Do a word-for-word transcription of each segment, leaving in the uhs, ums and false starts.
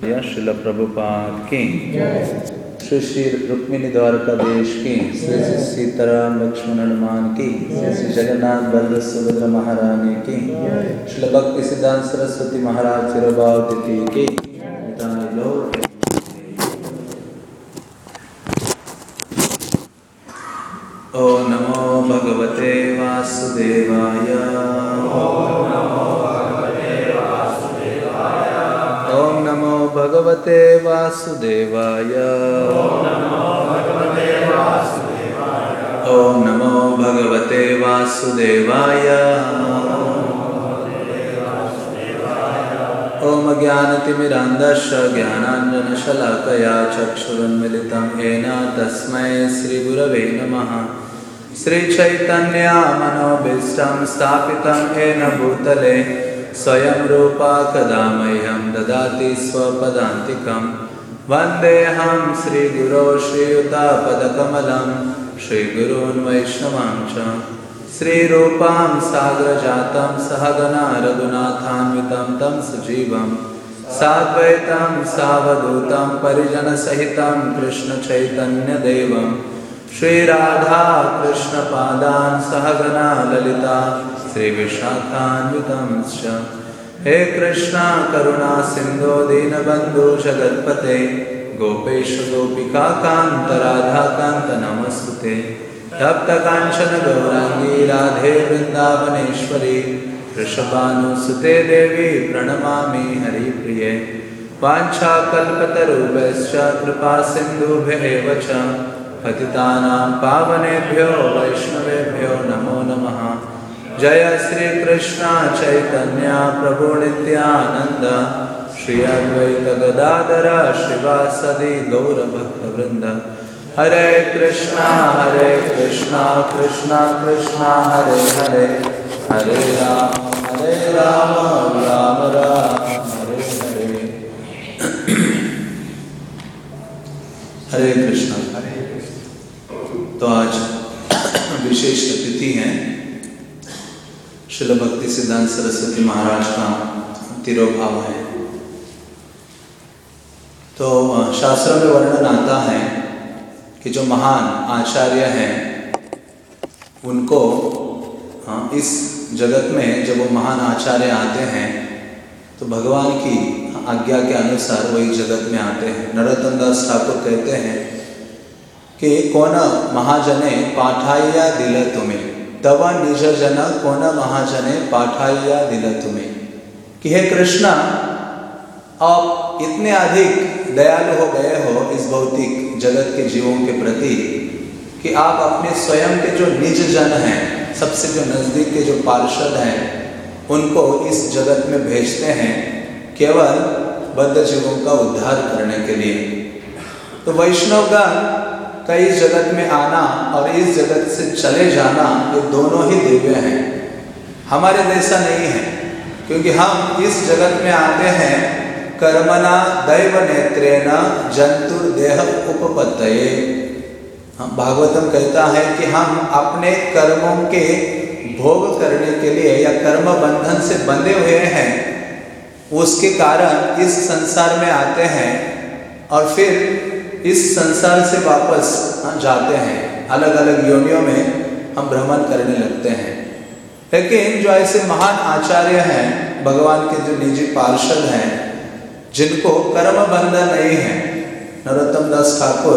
श्रील प्रभुपाद की, श्री श्री रुक्मिणी द्वारकाधीश की, श्री श्री सीताराम लक्ष्मण हनुमान की, श्री श्री जगन्नाथ बलदेव सुभद्रा महारानी की, श्रील भक्ति सिद्धांत सरस्वती महाराज चिरभाव तिथि की। ओम नमो भगवते वासुदेवाय। ओम नमो भगवते वासुदेवाय। ओम नमो भगवते वासुदेवाय। ओम ज्ञानतिमिरान्धस्य ज्ञानाञ्जनशलाकया चक्षुरुन्मिलितं येन तस्मै श्रीगुरवे नमः। श्रीचैतन्यमनोभीष्टं स्थापितं येन भूतले स्वयं रूपा कदा मह्यं ददाति स्वपदान्तिकं। वन्देऽहं श्रीगुरो श्रीयुतापदकमलं श्रीगुरून् वैष्णवांश्च। श्रीरूपां साग्रजातं सहगना रघुनाथान्वितं तं सजीवं साद्वैतं सावधूतं परिजनसहितं कृष्णचैतन्यदेवं श्रीराधा कृष्णपादान् सहगना ललिता श्रीविशाखान्वितंश्च। हे कृष्णा करुणा सिन्धो दीनबन्धो जगत्पते गोपेश गोपिका कान्त राधा कान्त नमस्तुते। तप्त कांचन गौरांगी राधे वृंदावनेश्वरी वृषभानुसुते देवी प्रणमामि हरिप्रिये। वाञ्छाकल्पतरुभ्यश्च कृपा सिन्धुभ्येव च पतितानां पावनेभ्यो वैष्णवेभ्यो नमो नमः। जय श्री कृष्ण चैतन्य प्रभु नित्यानंद श्री अद्वैत गदाधर श्रीवासदि गौर भक्तवृंद। हरे कृष्णा हरे कृष्णा कृष्णा कृष्णा हरे हरे हरे राम हरे राम राम राम हरे हरे। हरे कृष्णा हरे कृष्ण। तो आज विशेष अतिथि हैं श्रील भक्ति सिद्धांत सरस्वती महाराज का तिरोभाव है। तो शास्त्रों में वर्णन आता है कि जो महान आचार्य हैं उनको हाँ, इस जगत में जब वो महान आचार्य आते हैं तो भगवान की आज्ञा के अनुसार वही जगत में आते हैं। नरोत्तम दास ठाकुर कहते हैं कि कौन महाजने पाठाया दिल तुम्हें तव निज जन कौन महाजने पाठाया दिल तुम्हें। कि हे कृष्णा आप इतने अधिक दयालु हो गए हो इस भौतिक जगत के जीवों के प्रति कि आप अपने स्वयं के जो निज जन हैं, सबसे जो नजदीक के जो पार्षद हैं, उनको इस जगत में भेजते हैं केवल बद्ध जीवों का उद्धार करने के लिए। तो वैष्णवगण का इस जगत में आना और इस जगत से चले जाना ये दोनों ही दिव्य हैं, हमारे जैसा नहीं है। क्योंकि हम इस जगत में आते हैं कर्मणा दैव नेत्रेण जंतुर्देह उपपत्तये। हम भागवतम कहता है कि हम अपने कर्मों के भोग करने के लिए या कर्म बंधन से बंधे हुए हैं, उसके कारण इस संसार में आते हैं और फिर इस संसार से वापस जाते हैं। अलग अलग योनियों में हम भ्रमण करने लगते हैं। लेकिन जो ऐसे महान आचार्य हैं, भगवान के जो निजी पार्षद हैं, जिनको कर्म बंधन नहीं है, नरोत्तम दास ठाकुर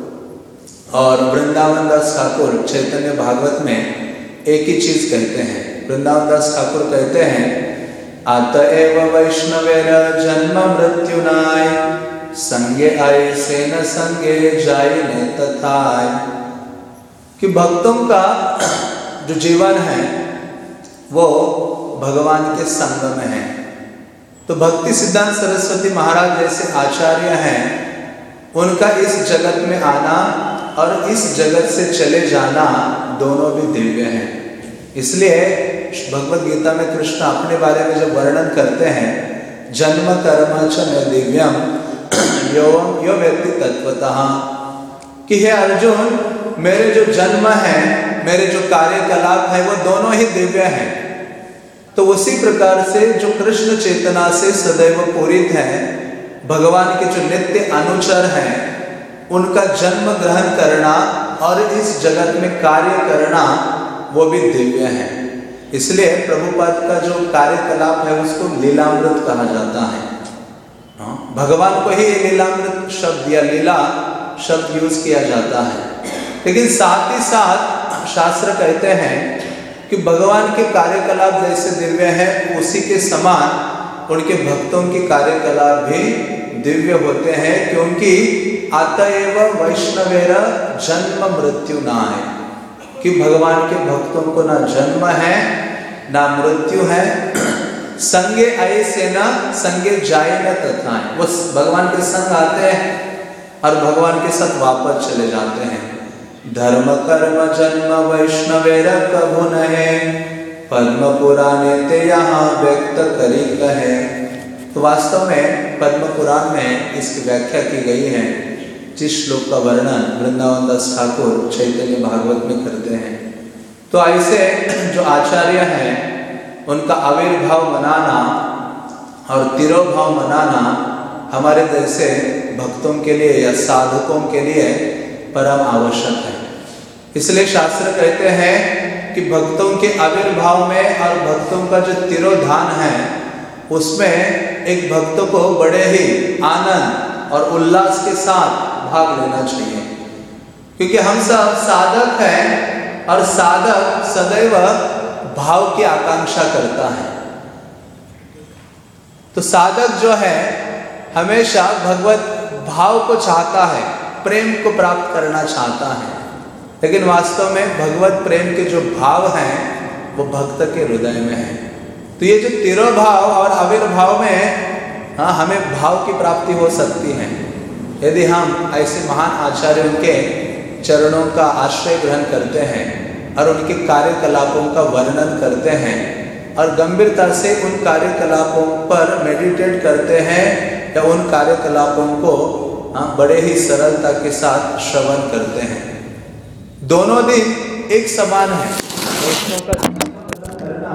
और वृंदावन दास ठाकुर चैतन्य भागवत में एक ही चीज कहते हैं। वृंदावन दास ठाकुर कहते हैं अतएव वैष्णवेर जन्म मृत्युनाय संगे आय से न संगे जाय ने तथाय। कि भक्तों का जो जीवन है वो भगवान के संग में है। तो भक्ति सिद्धांत सरस्वती महाराज जैसे आचार्य हैं, उनका इस जगत में आना और इस जगत से चले जाना दोनों भी दिव्य हैं। इसलिए भगवद गीता में कृष्ण अपने बारे में जब वर्णन करते हैं जन्म कर्म च मे दिव्यम यो यो व्यक्ति तत्वतः, कि हे अर्जुन मेरे जो जन्म है, मेरे जो कार्यकलाप है वो दोनों ही दिव्य हैं। तो उसी प्रकार से जो कृष्ण चेतना से सदैव पूरित है भगवान के जो नित्य अनुचर हैं उनका जन्म ग्रहण करना और इस जगत में कार्य करना वो भी दिव्य है। इसलिए प्रभुपाद का जो कार्यकलाप है उसको लीलामृत कहा जाता है। भगवान को ही लीलामृत शब्द या लीला शब्द यूज किया जाता है, लेकिन साथ ही साथ शास्त्र कहते हैं कि भगवान के कार्यकलाप जैसे दिव्य है उसी के समान उनके भक्तों के कार्यकलाप भी दिव्य होते हैं, क्योंकि अतएव वैष्णवेर जन्म मृत्यु ना है, कि भगवान के भक्तों को ना जन्म है ना मृत्यु है। संगे ऐसे न संगे जाए न तथा है, वो भगवान के संग आते हैं और भगवान के साथ वापस चले जाते हैं। धर्म कर्म जन्म वैष्णवेर कभु नहे, पद्म पुराणे ते यहाँ व्यक्त करी कहे। तो वास्तव में पद्म पुराण में इसकी व्याख्या की गई है, जिस श्लोक का वर्णन वृंदावन दास ठाकुर चैतन्य भागवत में करते हैं। तो ऐसे जो आचार्य हैं उनका आविर्भाव मनाना और तिरोभाव मनाना हमारे जैसे भक्तों के लिए या साधकों के लिए परम आवश्यक है। इसलिए शास्त्र कहते हैं कि भक्तों के आविर्भाव में और भक्तों का जो तिरोधान है उसमें एक भक्त को बड़े ही आनंद और उल्लास के साथ भाग लेना चाहिए, क्योंकि हम सब साधक हैं और साधक सदैव भाव की आकांक्षा करता है। तो साधक जो है हमेशा भगवत भाव को चाहता है, प्रेम को प्राप्त करना चाहता है, लेकिन वास्तव में भगवत प्रेम के जो भाव हैं वो भक्त के हृदय में है। तो ये जो तिरोभाव और आविर्भाव में हाँ हमें भाव की प्राप्ति हो सकती है यदि हम ऐसे महान आचार्यों के चरणों का आश्रय ग्रहण करते हैं और उनके कार्यकलापों का वर्णन करते हैं और गंभीरता से उन कार्यकलापों पर मेडिटेट करते हैं या उन कार्यकलापों को हाँ बड़े ही सरलता के साथ श्रवण करते हैं। दोनों दिन एक समान है, वैष्णव का जन्म करना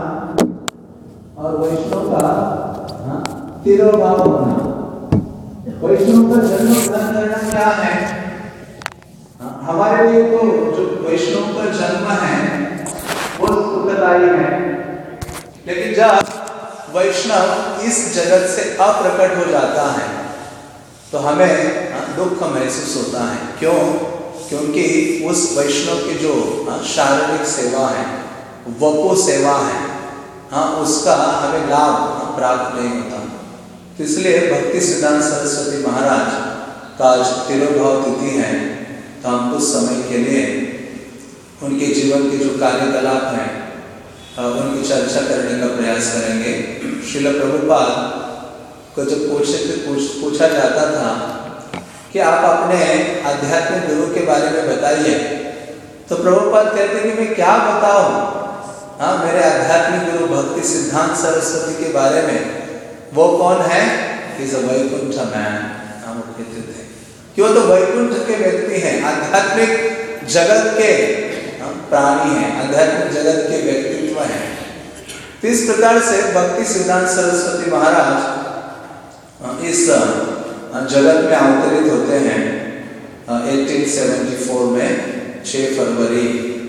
और वैष्णव का हाँ तिरोभाव होना। वैष्णव का जन्म ग्रहण करना क्या है? हमारे लिए तो जो वैष्णव का जन्म है वो सुखदायी है, लेकिन जब वैष्णव इस जगत से अप्रकट हो जाता है तो हमें दुख महसूस होता है। क्यों? क्योंकि उस वैष्णव की जो शारीरिक सेवा है, वपो सेवा है, हाँ उसका हमें लाभ प्राप्त नहीं होता। तो इसलिए भक्ति सिद्धांत सरस्वती महाराज का आज तिरोभाव तिथि है, तो हम कुछ समय के लिए उनके जीवन के जो कार्यकलाप हैं उनकी चर्चा करने का प्रयास करेंगे। श्रील प्रभुपाद को जब पूछे पूछ, पूछा जाता था कि आप अपने आध्यात्मिक गुरु के बारे में बताइए, तो प्रभुपाद कहते कि मैं क्या बताऊं, हाँ मेरे आध्यात्मिक गुरु भक्ति सिद्धांत सरस्वती के बारे में। वो कौन है? Is a Vaikunth man. हम कहते थे क्यों? तो वैकुंठ के व्यक्ति हैं, आध्यात्मिक जगत के प्राणी हैं, आध्यात्मिक जगत के व्यक्तित्व हैं। तो इस प्रकार से भक्ति सिद्धांत सरस्वती महाराज इस जगत में अवतरित होते हैं अठारह सौ चौहत्तर में छह फरवरी।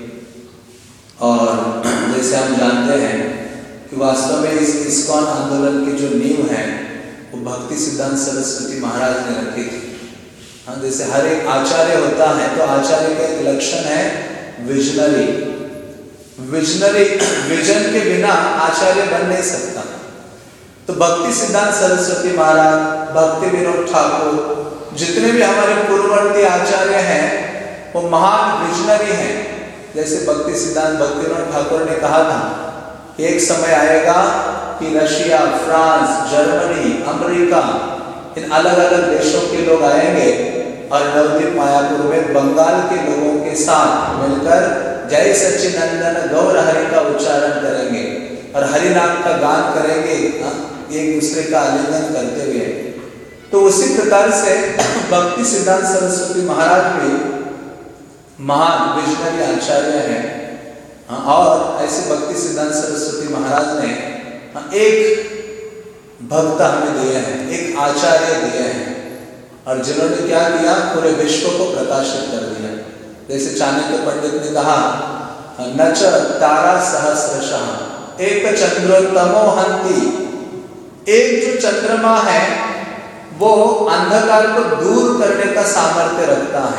और जैसे हम जानते हैं कि वास्तव में इस इस्कॉन आंदोलन की जो नींव है वो भक्ति सिद्धांत सरस्वती महाराज ने रखी थी। हाँ जैसे हर एक आचार्य होता है तो आचार्य का एक लक्षण है विजनरी। विजनरी विजन के बिना आचार्य बन नहीं सकता। तो भक्ति सिद्धांत सरस्वती महाराज, भक्ति विनोद ठाकुर, जितने भी हमारे पूर्ववर्ती आचार्य हैं वो महान विजनरी हैं। जैसे भक्ति सिद्धांत भक्ति विनोद ठाकुर ने कहा था कि एक समय आएगा कि रशिया, फ्रांस, जर्मनी, अमेरिका, इन अलग अलग देशों के लोग आएंगे और नवद्वीप मायापुर में बंगाल के लोगों के साथ मिलकर जय सच्चिदानंद गौर हरि का उच्चारण करेंगे और हरि नाम का गान करेंगे, एक दूसरे का आलिंगन करते हुए। तो उसी प्रकार से भक्ति सिद्धांत सरस्वती महाराज भी महान विजनरी आचार्य हैं। और ऐसे भक्ति सिद्धांत सरस्वती महाराज ने एक भक्त हमें दिए हैं, एक आचार्य दिए हैं, और जिन्होंने क्या किया, पूरे विश्व को प्रकाशित कर दिया। जैसे चाणक्य पंडित ने कहा, नच तारा सहस्रशः एक चंद्रोत्तमो हंति, एक जो चंद्रमा है वो अंधकार को दूर करने का सामर्थ्य रखता है,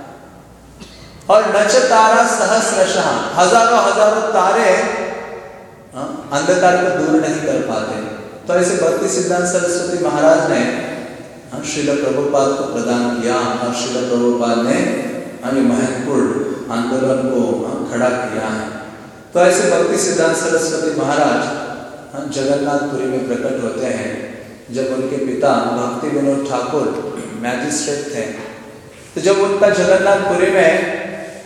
और नच तारा सहस्रशः हजारों हजारों तारे अंधकार को दूर नहीं कर पाते। तो ऐसे भक्ति सिद्धांत सरस्वती महाराज ने श्रील प्रभुपाद को प्रदान किया, और श्रील प्रभुपाद ने हमें महत्वपूर्ण आंदोलन को खड़ा किया है। तो ऐसे भक्ति सिद्धांत सरस्वती महाराज जगन्नाथपुरी में प्रकट होते हैं। जब उनके पिता भक्ति विनोद ठाकुर मैजिस्ट्रेट थे, तो जब उनका जगन्नाथपुरी में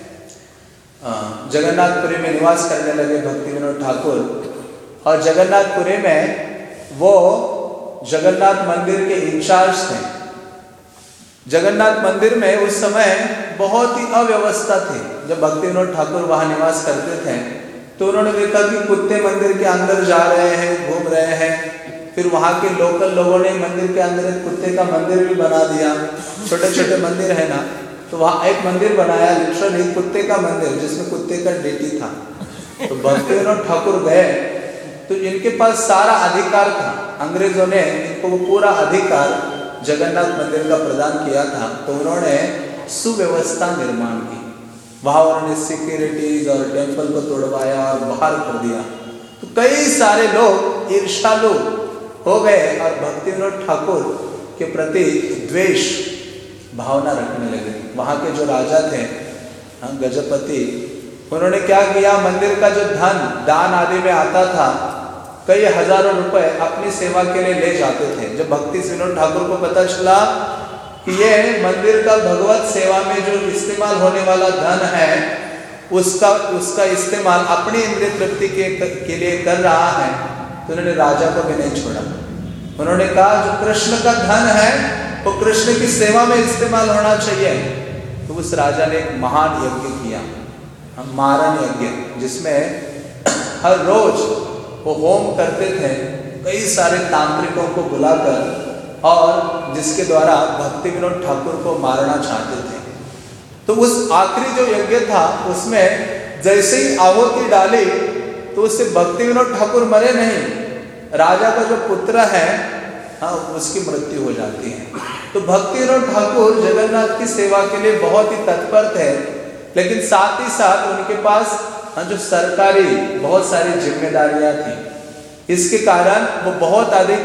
जगन्नाथपुरी में निवास करने लगे भक्ति विनोद ठाकुर, और जगन्नाथपुरी में वो जगन्नाथ मंदिर के इंचार्ज थे। जगन्नाथ मंदिर में उस समय बहुत ही अव्यवस्था थी। जब भक्ति विनोद ठाकुर वहाँ निवास करते थे, तो उन्होंने देखा कि कुत्ते मंदिर के अंदर जा रहे हैं, घूम रहे हैं। फिर वहाँ के लोकल लोगों ने मंदिर के अंदर एक कुत्ते का मंदिर भी बना दिया। छोटे छोटे मंदिर है ना, तो वहाँ एक मंदिर बनाया, लिटरली कुत्ते का मंदिर, जिसमें कुत्ते का डेटी था। तो भक्ति विनोद ठाकुर गए, तो इनके पास सारा अधिकार था। अंग्रेजों ने इनको वो पूरा अधिकार जगन्नाथ मंदिर का प्रदान किया था। तो उन्होंने सुव्यवस्था निर्माण की, वहाँ उन्होंने सिक्योरिटीज और टेम्पल को तोड़वाया और बाहर कर दिया। तो कई सारे लोग ईर्ष्यालु हो गए और भक्ति विनोद ठाकुर के प्रति द्वेष भावना रखने लगे। वहाँ के जो राजा थे गजपति, उन्होंने क्या किया, मंदिर का जो धन दान आदि में आता था, कई हजारों रुपए अपनी सेवा के लिए ले जाते थे। जब भक्ति विनोद ठाकुर को पता चला कि ये मंदिर का भगवत सेवा में जो इस्तेमाल होने वाला धन है, उसका उसका इस्तेमाल अपनी इंद्रिय तृप्ति के, के लिए कर रहा है, तो उन्होंने राजा को भी नहीं छोड़ा। उन्होंने कहा जो कृष्ण का धन है वो कृष्ण की सेवा में इस्तेमाल होना चाहिए। तो उस राजा ने एक महान यज्ञ किया, मारण यज्ञ, जिसमें हर रोज वो होम करते थे कई सारे तांत्रिकों को बुलाकर, और जिसके द्वारा भक्ति विनोद ठाकुर को मारना चाहते थे। तो उस आखिरी जो यज्ञ था, उसमें जैसे ही आहुति डाली, तो उससे भक्ति विनोद ठाकुर मरे नहीं, राजा का जो पुत्र है हाँ उसकी मृत्यु हो जाती है। तो भक्ति विनोद ठाकुर जगन्नाथ की सेवा के लिए बहुत ही तत्पर थे, लेकिन साथ ही साथ उनके पास जो सरकारी बहुत सारी जिम्मेदारियां थी। इसके कारण वो बहुत अधिक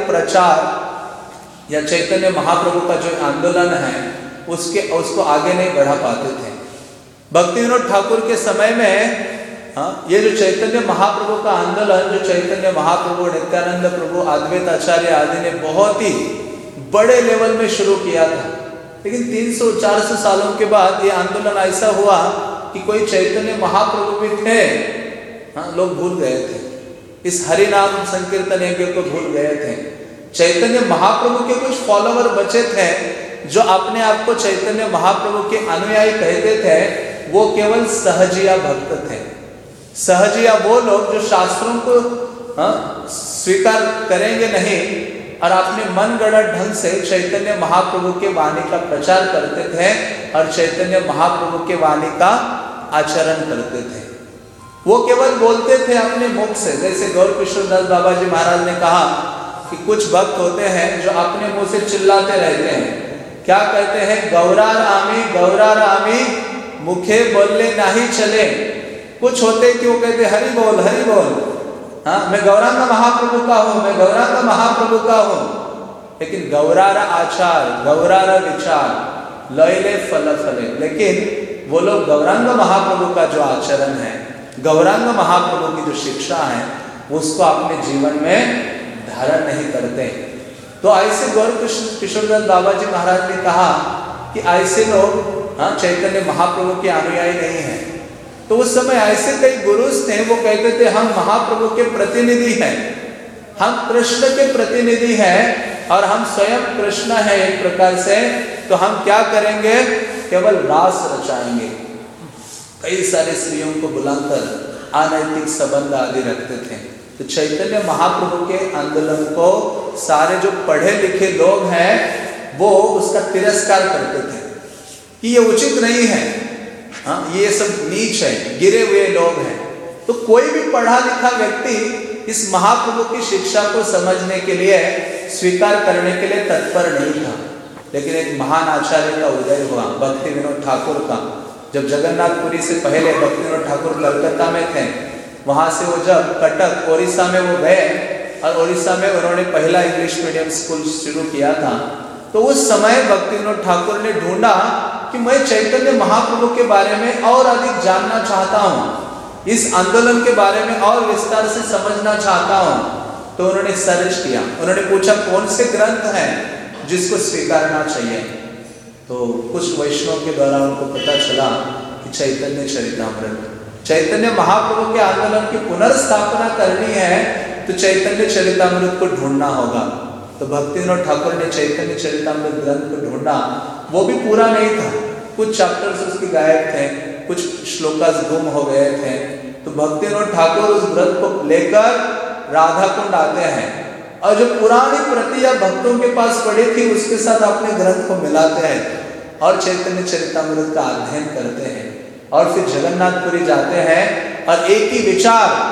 प्रचार या चैतन्य महाप्रभु का जो आंदोलन है उसके उसको आगे नहीं बढ़ा पाते थे। भक्ति विनोद ठाकुर के समय में हाँ, ये जो चैतन्य महाप्रभु का आंदोलन, जो चैतन्य महाप्रभु, नित्यानंद प्रभु, अद्वैत आचार्य आदि ने बहुत ही बड़े लेवल में शुरू किया था, लेकिन तीन सौ चार सौ सालों के बाद ये आंदोलन ऐसा हुआ कि कोई चैतन्य महाप्रभु भी थे, हाँ, लोग भूल गए थे, इस हरि नाम संकीर्तन यज्ञ को भूल गए थे। चैतन्य महाप्रभु के कुछ फॉलोवर बचे थे जो अपने आप को चैतन्य महाप्रभु के अनुयायी कहते थे, वो केवल सहजिया भक्त थे। सहजिया वो लोग जो शास्त्रों को हाँ, स्वीकार करेंगे नहीं और अपने मन गढ़ंत ढंग से चैतन्य महाप्रभु के वाणी का प्रचार करते थे और चैतन्य महाप्रभु के वाणी का आचरण करते थे। वो केवल बोलते थे अपने मुख से, जैसे गौर किशोर दास बाबा जी महाराज ने कहा कि कुछ भक्त होते हैं जो अपने मुंह से चिल्लाते रहते हैं, क्या कहते हैं, गौरा रामी गौरा रामी मुखे बोलले नहीं चले। कुछ होते कि वो कहते हरि बोल हरि बोल, हाँ मैं गौरांग महाप्रभु का हूँ, मैं गौरांग महाप्रभु का हूँ, लेकिन गौरारा आचार गौरारा विचार लयले फल फले। लेकिन वो लोग गौरांग महाप्रभु का जो आचरण है, गौरांग महाप्रभु की जो शिक्षा है, उसको अपने जीवन में धारण नहीं करते। तो ऐसे गौर किशोरदास बाबा जी महाराज ने कहा कि ऐसे लोग हाँ चैतन्य महाप्रभु के अनुयायी नहीं हैं। तो उस समय ऐसे कई गुरुज थे, वो कहते थे हम महाप्रभु के प्रतिनिधि हैं, हम कृष्ण के प्रतिनिधि हैं और हम स्वयं कृष्ण हैं एक प्रकार से, तो हम क्या करेंगे, केवल रास रचाएंगे। कई सारे स्त्रियों को बुलाकर अनैतिक संबंध आदि रखते थे। तो चैतन्य महाप्रभु के आंदोलन को सारे जो पढ़े लिखे लोग हैं वो उसका तिरस्कार करते थे कि ये उचित नहीं है, हाँ ये सब नीच है, गिरे हुए लोग हैं। तो कोई भी पढ़ा लिखा व्यक्ति इस महाप्रभु की शिक्षा को समझने के लिए, स्वीकार करने के लिए तत्पर नहीं था। लेकिन एक महान आचार्य का उदय हुआ, भक्ति विनोद ठाकुर का। जब जगन्नाथपुरी से पहले भक्ति विनोद ठाकुर कलकत्ता में थे, वहाँ से वो जब कटक ओडिशा में वो गए और ओडिशा में उन्होंने पहला इंग्लिश मीडियम स्कूल शुरू किया था, तो उस समय भक्ति विनोद ठाकुर ने ढूंढा कि मैं चैतन्य महाप्रभु के बारे में और अधिक जानना चाहता हूँ, इस आंदोलन के बारे में और विस्तार से समझना चाहता हूँ। तो उन्होंने सर्च किया, उन्होंने पूछा कौन से ग्रंथ हैं जिसको स्वीकारना चाहिए। तो कुछ वैष्णव के द्वारा उनको पता चला कि चैतन्य चरितामृत, चैतन्य महाप्रभु के आंदोलन की पुनर्स्थापना करनी है तो चैतन्य चरितामृत को ढूंढना होगा। तो भक्ति विनोद ठाकुर ने चैतन्य चरितामृत ग्रंथ को ढूंढा, वो भी पूरा नहीं था, कुछ चैप्टर्स उसके गायब थे, कुछ श्लोकास गुम हो गए थे। तो भक्ति विनोद ठाकुर उस ग्रंथ को लेकर राधा कुंड आते हैं और जो पुरानी प्रति या भक्तों के पास पड़ी थी उसके साथ अपने ग्रंथ को मिलाते हैं और चैतन्य चरितामृत का अध्ययन करते हैं और फिर जगन्नाथपुरी जाते हैं। और एक ही विचार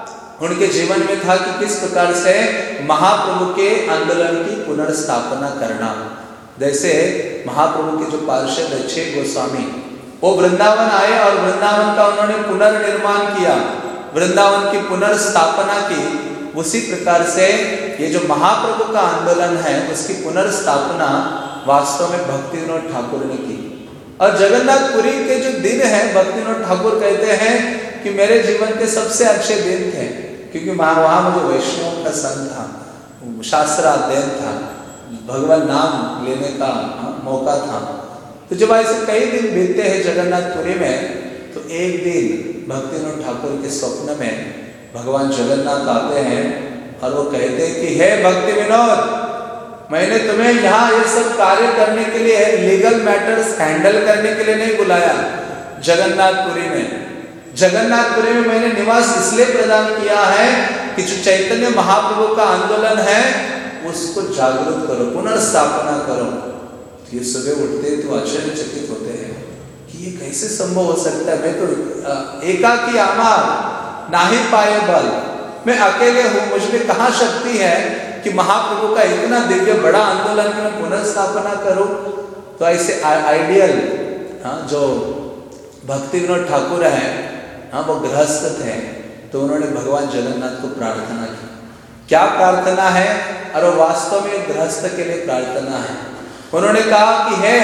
उनके जीवन में था कि किस प्रकार से महाप्रभु के आंदोलन की पुनर्स्थापना करना। जैसे महाप्रभु के जो पार्षद अच्छे गोस्वामी, वो वृंदावन आए और वृंदावन का उन्होंने पुनर्निर्माण किया, वृंदावन की पुनर्स्थापना की। उसी प्रकार से ये जो महाप्रभु का आंदोलन है उसकी पुनर्स्थापना वास्तव में भक्ति विनोद ठाकुर ने की। और जगन्नाथपुरी के जो दिन है, भक्ति विनोद ठाकुर कहते हैं कि मेरे जीवन के सबसे अच्छे दिन थे, क्योंकि वहाँ मुझे वैष्णव का संग था, शास्त्र अध्ययन था, भगवान नाम लेने का मौका था। तो जब ऐसे कई दिन बीतते हैं जगन्नाथपुरी में, तो एक दिन भक्ति विनोद ठाकुर के स्वप्न में भगवान जगन्नाथ आते हैं और वो कहते हैं कि हे भक्ति विनोद, मैंने तुम्हें यहाँ ये सब कार्य करने के लिए, लीगल मैटर्स हैंडल करने के लिए नहीं बुलाया। जगन्नाथपुरी में जगन्नाथपुरी में मैंने निवास इसलिए प्रदान किया है कि जो चैतन्य महाप्रभु का आंदोलन है उसको जागृत करो, पुनर्स्थापना करो। तो ये सुबह उठते तो आश्चर्यचकित होते हैं कि ये कैसे संभव हो सकता है। मैं तो एकाकी आमार नाही पाए बल, मैं अकेले हूँ, मुझ में कहाँ शक्ति है कि महाप्रभु का इतना दिव्य बड़ा आंदोलन की मैं पुनर्स्थापना करूँ। तो ऐसे आइडियल हाँ जो भक्ति विनोद ठाकुर हैं, हाँ वो गृहस्थ थे, तो उन्होंने भगवान जगन्नाथ को प्रार्थना की। क्या प्रार्थना है? और वो वास्तव में गृहस्थ के लिए प्रार्थना है। उन्होंने कहा कि हे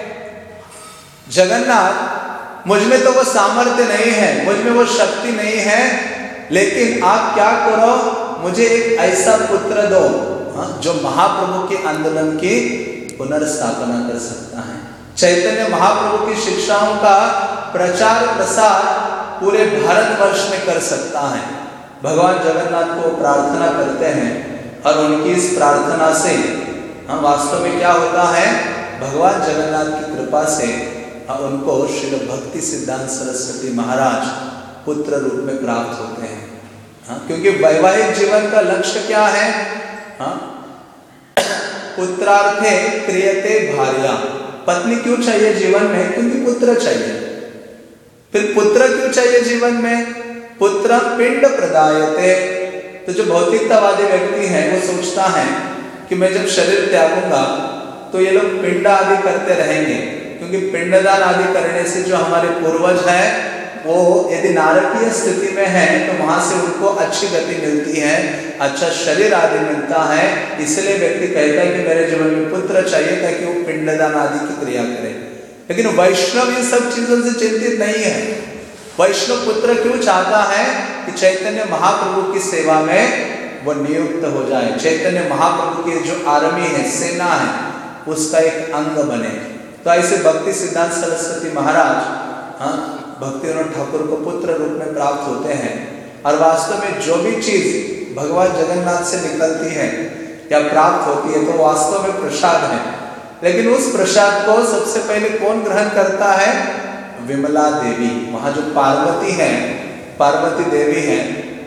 जगन्नाथ, मुझ में तो वो सामर्थ्य नहीं है, मुझ में वो शक्ति नहीं है, लेकिन आप क्या करो, मुझे एक ऐसा पुत्र दो हाँ, जो महाप्रभु के आंदोलन की पुनर्स्थापना कर सकता है, चैतन्य महाप्रभु की शिक्षाओं का प्रचार प्रसार पूरे भारतवर्ष में कर सकता है। भगवान जगन्नाथ को प्रार्थना करते हैं और उनकी इस प्रार्थना से हम वास्तव में क्या होता है, भगवान जगन्नाथ की कृपा से उनको श्री भक्ति सिद्धांत सरस्वती महाराज पुत्र रूप में प्राप्त होते हैं। हाँ, क्योंकि वैवाहिक जीवन का लक्ष्य क्या है? हाँ, पुत्रार्थे क्रियते भार्या। पत्नी क्यों चाहिए जीवन में? क्योंकि पुत्र चाहिए। फिर पुत्र क्यों चाहिए जीवन में? पुत्र पिंड प्रदायते। तो जो भौतिकतावादी व्यक्ति है वो सोचता है कि मैं जब शरीर त्यागूंगा तो ये लोग पिंड आदि करते रहेंगे, क्योंकि पिंडदान आदि करने से जो हमारे पूर्वज हैं वो यदि नारकीय स्थिति में है तो वहां से उनको अच्छी गति मिलती है, अच्छा शरीर आदि मिलता है। इसलिए व्यक्ति कहता है कि मेरे जीवन में पुत्र चाहिए ताकि वो पिंडदान आदि की क्रिया करे। लेकिन वैष्णव इन सब चीजों से चिंतित नहीं है। वैष्णव पुत्र क्यों चाहता है कि चैतन्य महाप्रभु की सेवा में वो नियुक्त हो जाए, चैतन्य महाप्रभु की जो आर्मी है, सेना है, उसका एक अंग बने। तो ऐसे भक्ति सिद्धांत सरस्वती महाराज हाँ भक्ति विनोद ठाकुर को पुत्र रूप में प्राप्त होते हैं। और वास्तव में जो भी चीज भगवान जगन्नाथ से निकलती है या प्राप्त होती है तो वास्तव में प्रसाद है। लेकिन उस प्रसाद को सबसे पहले कौन ग्रहण करता है? विमला देवी। वहां जो पार्वती है, पार्वती देवी है,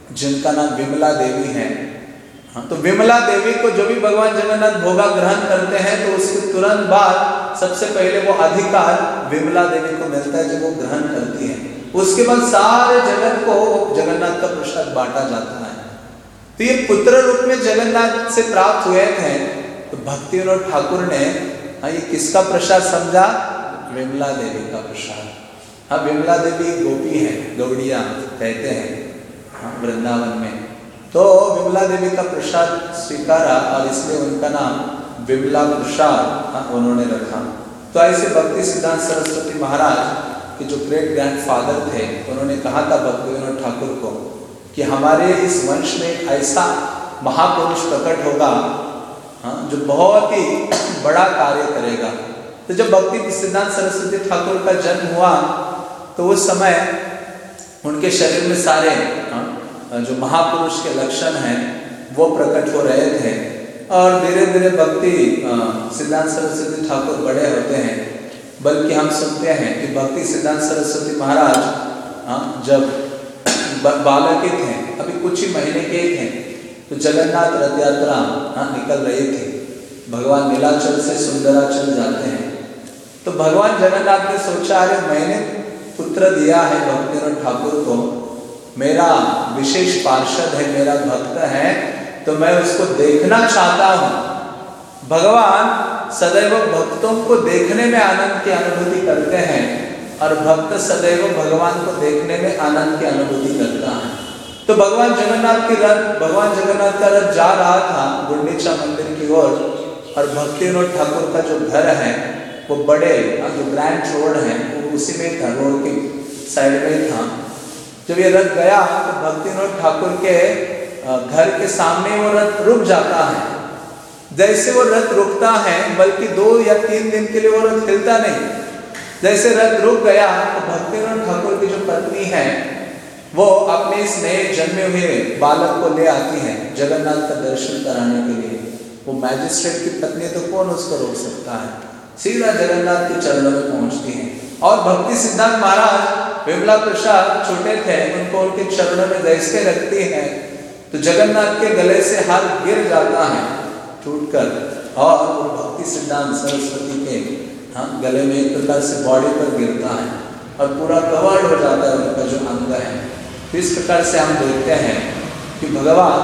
जिनका नाम विमला देवी है। हाँ, तो विमला देवी को जो भी भगवान जगन्नाथ भोगा ग्रहण करते हैं तो उसके तुरंत बाद सबसे पहले वो अधिकार विमला देवी को मिलता है, जब वो ग्रहण करती है। उसके बाद सारे जगत को जगन्नाथ का प्रसाद बांटा जाता है। तो ये पुत्र रूप में जगन्नाथ से प्राप्त हुए थे। तो भक्ति विनोद ठाकुर ने हाँ ये किसका प्रसाद समझा? विमला देवी का प्रसाद। हाँ, विमला देवी गोपी है, गौड़िया कहते हैं हाँ वृंदावन में। तो विमला देवी का प्रसाद स्वीकारा और इसलिए उनका नाम विमला प्रसाद हाँ उन्होंने रखा। तो ऐसे भक्ति सिद्धांत सरस्वती महाराज के जो ग्रेट ग्रैंडफादर थे, उन्होंने कहा था भक्ति विनोद ठाकुर को कि हमारे इस वंश में ऐसा महापुरुष प्रकट होगा हाँ जो बहुत ही बड़ा कार्य करेगा। तो जब भक्ति सिद्धांत सरस्वती ठाकुर का जन्म हुआ तो उस समय उनके शरीर में सारे हाँ, जो महापुरुष के लक्षण हैं वो प्रकट हो रहे थे। और धीरे धीरे भक्ति सिद्धांत सरस्वती ठाकुर बड़े होते हैं। बल्कि हम सुनते हैं कि भक्ति सिद्धांत सरस्वती महाराज हाँ जब बालक ही थे, अभी कुछ ही महीने के ही थे, तो जगन्नाथ रथ यात्रा हाँ निकल रही थी। भगवान नीलाचल से सुंदराचल जाते हैं। तो भगवान जगन्नाथ ने सोचा, अरे मैंने पुत्र दिया है भक्ति विनोद ठाकुर को, मेरा विशेष पार्षद है, मेरा भक्त है, तो मैं उसको देखना चाहता हूँ। भगवान सदैव भक्तों को देखने में आनंद की अनुभूति करते हैं और भक्त सदैव भगवान को देखने में आनंद की अनुभूति करता है। तो भगवान जगन्नाथ की रथ भगवान जगन्नाथ का रथ जा रहा था गुंडीचा मंदिर की ओर, और भक्ति विनोद ठाकुर का जो घर है वो बड़े जो ग्रैंड रोड है वो उसी में था, रोड के साइड में ही था। जब ये रथ गया तो भक्ति विनोद ठाकुर के घर के सामने वो रथ रुक जाता है। जैसे वो रथ रुकता है, बल्कि दो या तीन दिन के लिए वो रथ हिलता नहीं। जैसे रथ रुक गया तो भक्ति विनोद ठाकुर की जो पत्नी है वो अपने इस नए जन्मे हुए बालक को ले आती है जगन्नाथ का दर्शन कराने के लिए। वो मैजिस्ट्रेट की पत्नी, तो कौन उसको रोक सकता है, सीधा जगन्नाथ के चरणों में पहुंचती है। और भक्ति सिद्धांत महाराज विमला प्रसाद छोटे थे, उनको उनके चरणों में जैसे रखती है तो जगन्नाथ के गले से हार गिर जाता है टूटकर, और वो भक्ति सिद्धांत सरस्वती के हाँ गले में एक प्रकार से बॉडी पर गिरता है और पूरा कवर्ड हो जाता है उनका जो अंग है। तो इस प्रकार से हम देखते हैं कि भगवान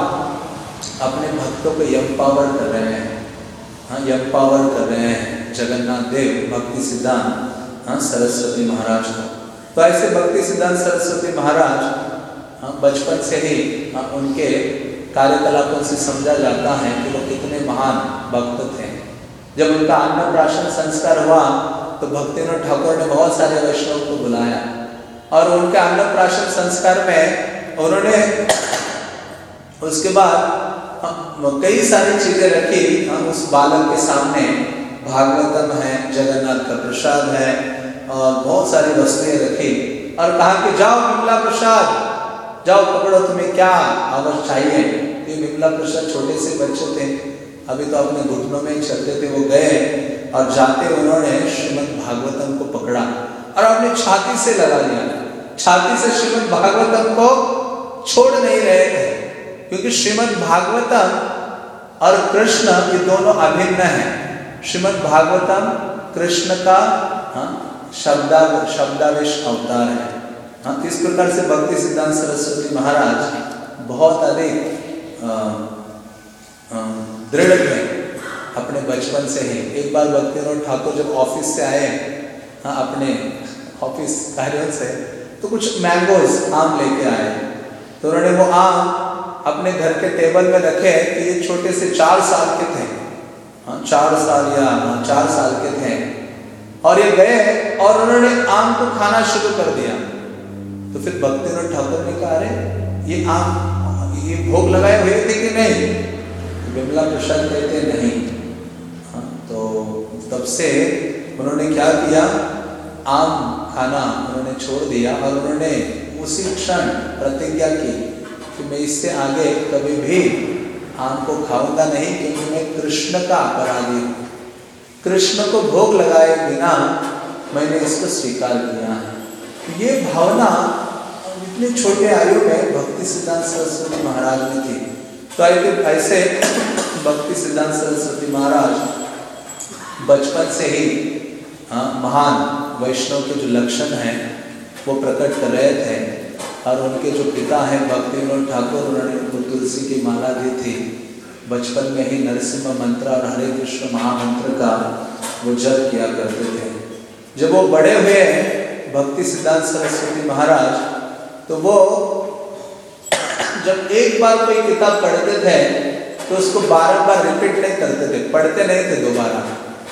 अपने भक्तों को एम्पावर कर रहे हैं हाँ एम्पावर कर रहे हैं जगन्नाथ देव भक्ति सिद्धांत हाँ सरस्वती महाराज को। तो ऐसे भक्ति सिद्धांत सरस्वती महाराज हाँ बचपन से ही हाँ उनके कार्यकलापों से समझा जाता है कि वो कितने महान भक्त थे। जब उनका अन्नप्राशन संस्कार हुआ तो भक्ति विनोद ठाकुर ने बहुत सारे वैष्णव को बुलाया और उनके अन्नप्राशन संस्कार में उन्होंने उसके बाद कई सारी चीजें रखी उस बालक के सामने। भागवतम है, जगन्नाथ का प्रसाद है और बहुत सारी वस्तुएं रखी और कहा कि जाओ विमला प्रसाद, जाओ पकड़ो, तुम्हें क्या आवश्यक चाहिए। ये विमला प्रसाद छोटे से बच्चे थे, अभी तो अपने घुटनों में चलते थे। वो गए और जाते उन्होंने श्रीमद् भागवतम को पकड़ा और अपने छाती से लगा लिया। छाती से श्रीमद् भागवतम को छोड़ नहीं रहे थे, क्योंकि श्रीमद् भागवतम और कृष्ण ये दोनों अभिन्न हैं। श्रीमद् भागवतम कृष्ण का हाँ शब्दा शब्दावेश अवतार है। हाँ इस प्रकार से भक्ति सिद्धांत सरस्वती महाराज बहुत अधिक दृढ़ थे अपने बचपन से ही। एक बार भक्ति विनोद ठाकुर जब ऑफिस से आए हाँ अपने ऑफिस कार्यों से, तो कुछ मैंगोज आम लेके आए। तो उन्होंने वो आम अपने घर के टेबल में रखे कि ये छोटे से चार साल के थे हाँ चार साल या हाँ चार साल के थे और ये गए और उन्होंने आम को खाना शुरू कर दिया। तो फिर भक्ति विनोद ठाकुर ने कहा, अरे ये आम ये भोग लगाए हुए थे कि नहीं? विमला प्रसाद कहते नहीं। हाँ तो तब से उन्होंने क्या किया, आम खाना उन्होंने छोड़ दिया और उन्होंने उसी क्षण प्रतिज्ञा की कि मैं इससे आगे कभी भी आम को खाऊंगा नहीं, क्योंकि मैं कृष्ण का अपराधी हूँ। कृष्ण को भोग लगाए बिना मैंने इसको स्वीकार किया है। ये भावना इतने छोटे आयु में भक्ति भक्ति सिद्धांत सरस्वती महाराज में थी। तो ऐसे भक्ति सिद्धांत सरस्वती महाराज बचपन से ही हाँ महान वैष्णव के जो लक्षण हैं वो प्रकट कर रहे थे। और उनके जो पिता हैं भक्ति विनोद ठाकुर, उन्होंने उनको तुलसी की माला दी थी। बचपन में ही नरसिम्हा मंत्र और हरे कृष्ण महामंत्र का वो जप किया करते थे। जब वो बड़े हुए भक्ति सिद्धांत सरस्वती महाराज, तो वो जब एक बार कोई किताब पढ़ते थे तो उसको बार बार रिपीट नहीं करते थे, पढ़ते नहीं थे दोबारा।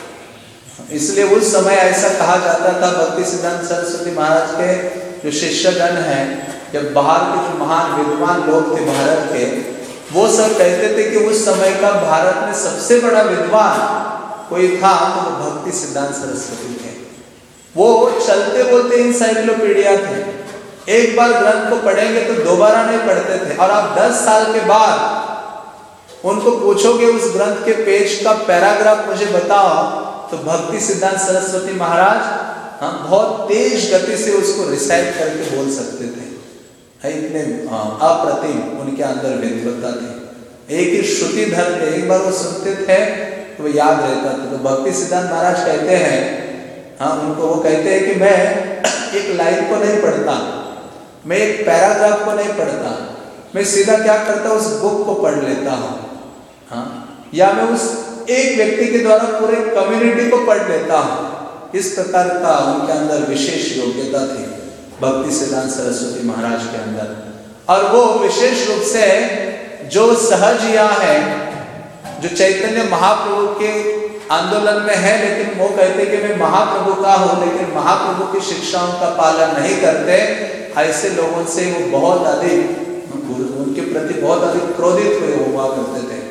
इसलिए उस समय ऐसा कहा जाता था, भक्ति सिद्धांत सरस्वती महाराज के जो शिष्यगण हैं, जब बाहर के जो महान विद्वान लोग थे भारत के, वो सब कहते थे कि उस समय का भारत में सबसे बड़ा विद्वान कोई था तो वो भक्ति सिद्धांत सरस्वती थे। वो चलते बोलते इंसाइक्लोपीडिया थे। एक बार ग्रंथ को पढ़ेंगे तो दोबारा नहीं पढ़ते थे। और आप दस साल के बाद उनको पूछोगे उस ग्रंथ के पेज का पैराग्राफ मुझे बताओ, तो भक्ति सिद्धांत सरस्वती महाराज हाँ बहुत तेज गति से उसको रिसाइट करके बोल सकते थे। इतने अप्रतिम उनके अंदर विद्वत्ता थी। एक ही श्रुति धर के एक बार वो सुनते थे तो वो याद रहता था। तो भक्ति सिद्धांत महाराज कहते हैं, हाँ उनको वो कहते हैं कि मैं एक लाइन को नहीं पढ़ता, मैं एक पैराग्राफ को नहीं पढ़ता, मैं सीधा क्या करता हूँ उस बुक को पढ़ लेता हूँ। हाँ या मैं उस एक व्यक्ति के द्वारा पूरे कम्युनिटी को पढ़ लेता हूँ। इस प्रकार का उनके अंदर विशेष योग्यता थी भक्ति सिद्धांत सरस्वती महाराज के अंदर। और वो विशेष रूप से जो सहजिया है, जो चैतन्य महाप्रभु के आंदोलन में है, लेकिन वो कहते कि मैं महाप्रभु का हूँ लेकिन महाप्रभु की शिक्षाओं का पालन नहीं करते, ऐसे लोगों से वो बहुत अधिक उनके प्रति बहुत अधिक क्रोधित हुए हुआ करते थे।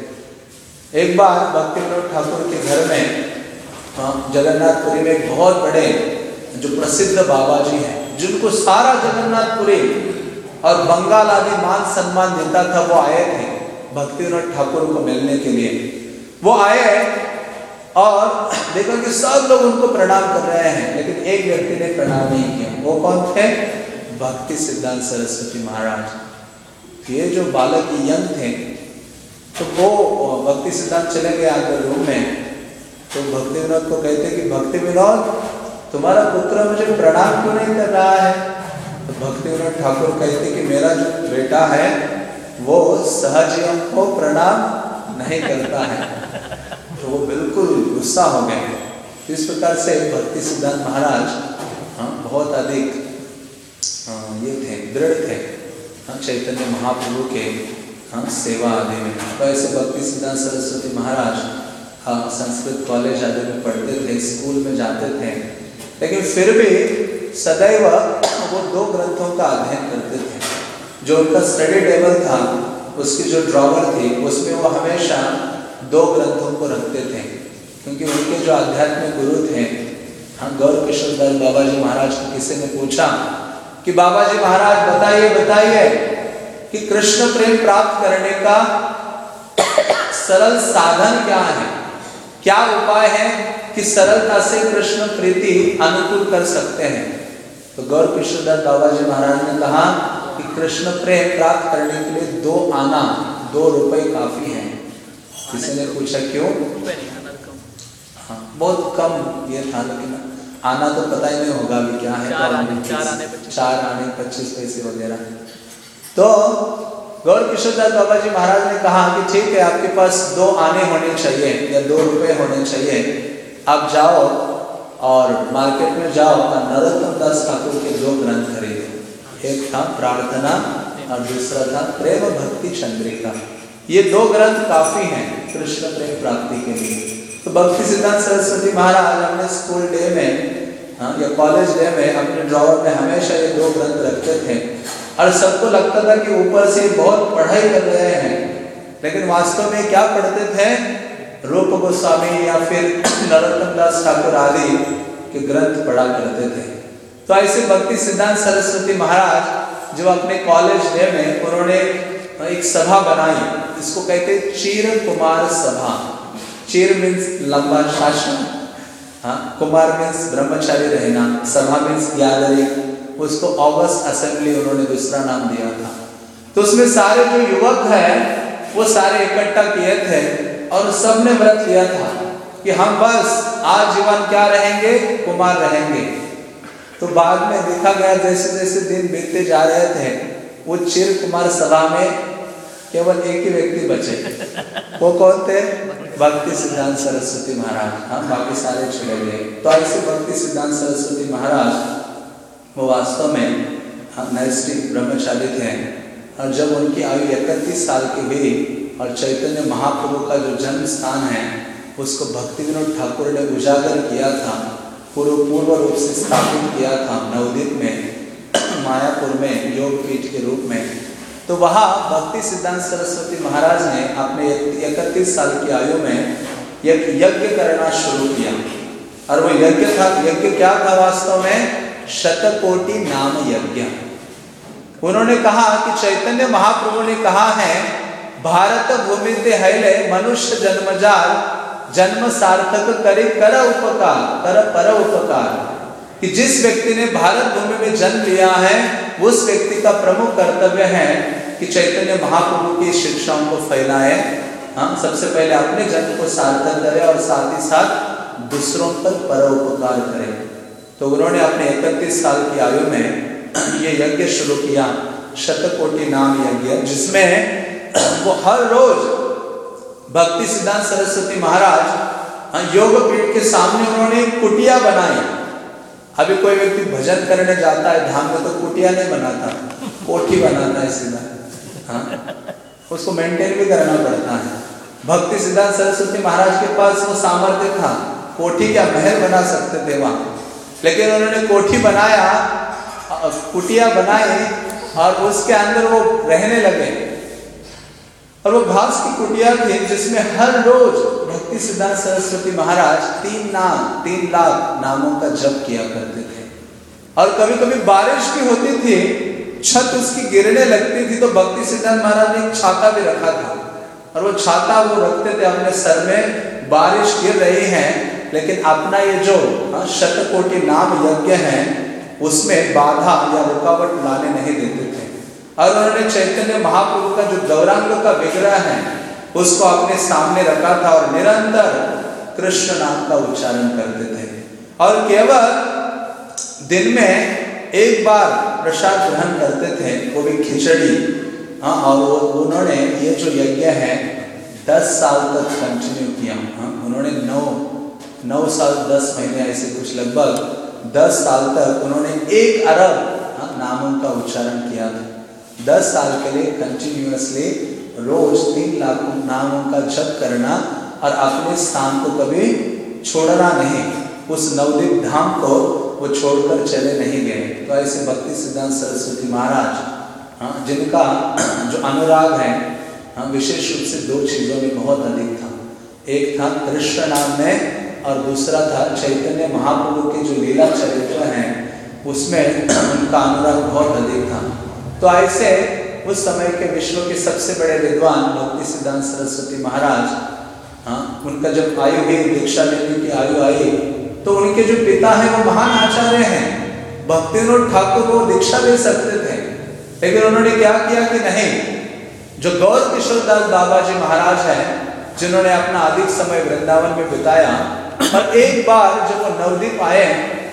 एक बार भक्ति विनोद ठाकुर के घर में जगन्नाथपुरी में एक बहुत बड़े जो प्रसिद्ध बाबा जी हैं, जिनको सारा जगन्नाथपुरी और बंगाल आदि मान सम्मान देता था, वो आए थे भक्ति विनोद ठाकुर को मिलने के लिए। वो आए और देखो कि सब लोग उनको प्रणाम कर रहे हैं, लेकिन एक व्यक्ति ने प्रणाम नहीं किया। वो कौन थे? भक्ति सिद्धांत सरस्वती महाराज। ये जो बालक यंग थे, तो वो भक्ति सिद्धांत चले गए अंदर रूम में। तो भक्ति विनोद को कहते कि भक्ति विनोद, तुम्हारा पुत्र मुझे प्रणाम क्यों नहीं कर रहा है? तो भक्ति विनोद ठाकुर कहते कि मेरा जो बेटा है वो सहजियों को प्रणाम नहीं करता है। तो वो बिल्कुल गुस्सा हो गए। इस प्रकार से भक्ति सिद्धांत महाराज हाँ बहुत अधिक हाँ, ये थे दृढ़ थे हाँ चैतन्य महाप्रभु के हाँ सेवा आदि में। तो ऐसे भक्ति सिद्धांत सरस्वती महाराज हाँ संस्कृत कॉलेज आदि में पढ़ते थे, स्कूल में जाते थे, लेकिन फिर भी सदैव वो दो ग्रंथों का अध्ययन करते थे। जो उनका स्टडी टेबल था, उसकी जो ड्रॉवर थी, उसमें वो हमेशा दो ग्रंथों को रखते थे, क्योंकि उनके जो आध्यात्मिक गुरु थे हाँ गौर किशोर दास बाबा जी महाराज को किसी ने पूछा कि बाबा जी महाराज बताइए बताइए कि कृष्ण प्रेम प्राप्त करने का सरल साधन क्या है, क्या उपाय है कि सरलता से कृष्ण प्रीति अनुकूल कर सकते हैं। तो गौर किशोर दास बाबा जी महाराज ने कहा कि कृष्ण प्रेम प्राप्त करने के लिए दो आना, दो रुपए काफी हैं। किसी ने पूछा क्यों? हाँ बहुत कम ये था, लेकिन आना तो पता ही नहीं होगा अभी क्या है, चार आने चार आने पच्चीस पैसे वगैरह। तो गौर किशोर दास बाबा जी महाराज ने कहा कि ठीक है, आपके पास दो आने होने चाहिए या दो रुपए होने चाहिए, आप जाओ और मार्केट में जाओ और नरोत्तम दास ठाकुर के दो ग्रंथ खरीदो। एक था प्रार्थना और दूसरा था प्रेम भक्ति चंद्रिका। ये दो ग्रंथ काफी हैं कृष्ण प्रेम प्राप्ति के लिए। तो भक्ति सिद्धांत सरस्वती महाराज अपने स्कूल डे में हाँ या कॉलेज डे में अपने ड्रॉवर में हमेशा ये दो ग्रंथ रखते थे, और सबको लगता था कि ऊपर से बहुत पढ़ाई कर रहे हैं, लेकिन वास्तव में क्या पढ़ते थे? रूप गोस्वामी या फिर नरोत्तम दास ठाकुर आदि के ग्रंथ पढ़ा करते थे। तो ऐसे भक्ति सिद्धांत सरस्वती महाराज जब अपने कॉलेज डे में उन्होंने एक सभा बनाई, इसको कहते चीर कुमार सभा। चीर मीन्स लंबा शासन, हाँ कुमार मीन्स ब्रह्मचारी रहना, सभा मीन्स गैदरिंग। उसको ऑगस्ट असेंबली उन्होंने दूसरा नाम दिया था। तो उसमें सारे जो युवक हैं वो सारे इकट्ठा किए थे और सबने व्रत लिया था कि हम बस आजीवन क्या रहेंगे, कुमार रहेंगे। तो बाद में देखा गया जैसे जैसे दिन बीतते जा रहे थे वो चिर कुमार सभा में केवल एक ही व्यक्ति बचे। वो कौन थे? भक्ति सिद्धांत सरस्वती महाराज। हाँ, बाकी सारे चले गए। तो ऐसे भक्ति सिद्धांत सरस्वती महाराज वो वास्तव में नैष्ठिक ब्रह्मचारी थे और जब उनकी आयु इकतीस साल की हुई और चैतन्य महाप्रभु का जो जन्म स्थान है उसको भक्ति विनोद ठाकुर ने उजागर किया था, पूर्व पूर्व रूप से स्थापित किया था नवद्वीप में, मायापुर में योग पीठ के रूप में। तो वहाँ भक्ति सिद्धांत सरस्वती महाराज ने अपने इकतीस साल की आयु में एक यज्ञ करना शुरू किया और वो यज्ञ था, यज्ञ क्या था वास्तव में? शतकोटि नाम यज्ञ। उन्होंने कहा कि चैतन्य महाप्रभु ने कहा है भारत भूमि ते हैले मनुष्य जन्मजार जन्म सार्थक करे कर उपकार कर पर उपकार, कि जिस व्यक्ति ने भारत भूमि में जन्म लिया है उस व्यक्ति का प्रमुख कर्तव्य है कि चैतन्य महाप्रभु की शिक्षाओं को फैलाए। हाँ, सबसे पहले अपने जन्म को सार्थक करे और साथ ही साथ दूसरों पर परोपकार करे। तो उन्होंने अपने इकतीस साल की आयु में ये यज्ञ शुरू किया, शतकोटि नाम यज्ञ, जिसमें वो हर रोज भक्ति सिद्धांत सरस्वती महाराज योग पीठ के सामने उन्होंने कुटिया बनाई। अभी कोई व्यक्ति भजन करने जाता है धाम में तो कुटिया नहीं बनाता, कोठी बनाता है सीधा। हाँ, उसको मेंटेन भी करना पड़ता है। भक्ति सिद्धांत सरस्वती महाराज के पास वो सामर्थ्य था, कोठी क्या महल बना सकते थे वहाँ, लेकिन उन्होंने कोठी बनाया, कुटिया बनाई और उसके अंदर वो रहने लगे। और वो घास की कुटिया थी जिसमें हर रोज भक्ति सिद्धांत सरस्वती महाराज तीन नाम तीन लाख नामों का जप किया करते थे। और कभी कभी बारिश भी होती थी, छत उसकी गिरने लगती थी तो भक्ति सिद्धांत महाराज ने एक छाता भी रखा था और वो छाता वो रखते थे अपने सर में। बारिश गिर रही है लेकिन अपना ये जो शतकोटि नाम यज्ञ है उसमें बाधा या रुकावट लाने नहीं देते थे। और उन्होंने चैतन्य महाप्रभु का जो गौरांग का विग्रह है उसको अपने सामने रखा था और निरंतर कृष्ण नाम का उच्चारण करते थे और केवल दिन में एक बार प्रसाद ग्रहण करते थे, वो भी खिचड़ी। हाँ, और वो उन्होंने ये जो यज्ञ है दस साल तक कंटिन्यू किया। हाँ, उन्होंने नौ नौ साल दस महीने ऐसे कुछ लगभग दस साल तक उन्होंने एक अरब हाँ, नामों का उच्चारण किया था। दस साल के लिए कंटिन्यूअसली रोज तीन लाख नामों का जप करना और अपने स्थान को कभी छोड़ना नहीं, उस नवद्वीप धाम को वो छोड़कर चले नहीं गए। तो ऐसे भक्ति सिद्धांत सरस्वती महाराज हाँ, जिनका जो अनुराग है हाँ, विशेष रूप से दो चीज़ों में बहुत अधिक था। एक था कृष्ण नाम में और दूसरा था चैतन्य महाप्रभु के जो लीला चरित्र हैं उसमें उनका अनुराग बहुत अधिक था। तो ऐसे उस समय के विश्व के सबसे बड़े विद्वान भक्ति सिद्धांत सरस्वती महाराज हाँ, उनका जब आयु हुई, दीक्षा लेने की आयु आई तो उनके जो पिता हैं वो महान आचार्य हैं, भक्ति विनोद ठाकुर को दीक्षा दे सकते थे, लेकिन उन्होंने क्या किया कि नहीं, जो गौर किशोर दास बाबा जी महाराज हैं जिन्होंने अपना अधिक समय वृंदावन में बिताया और एक बार जब वो नवद्वीप आए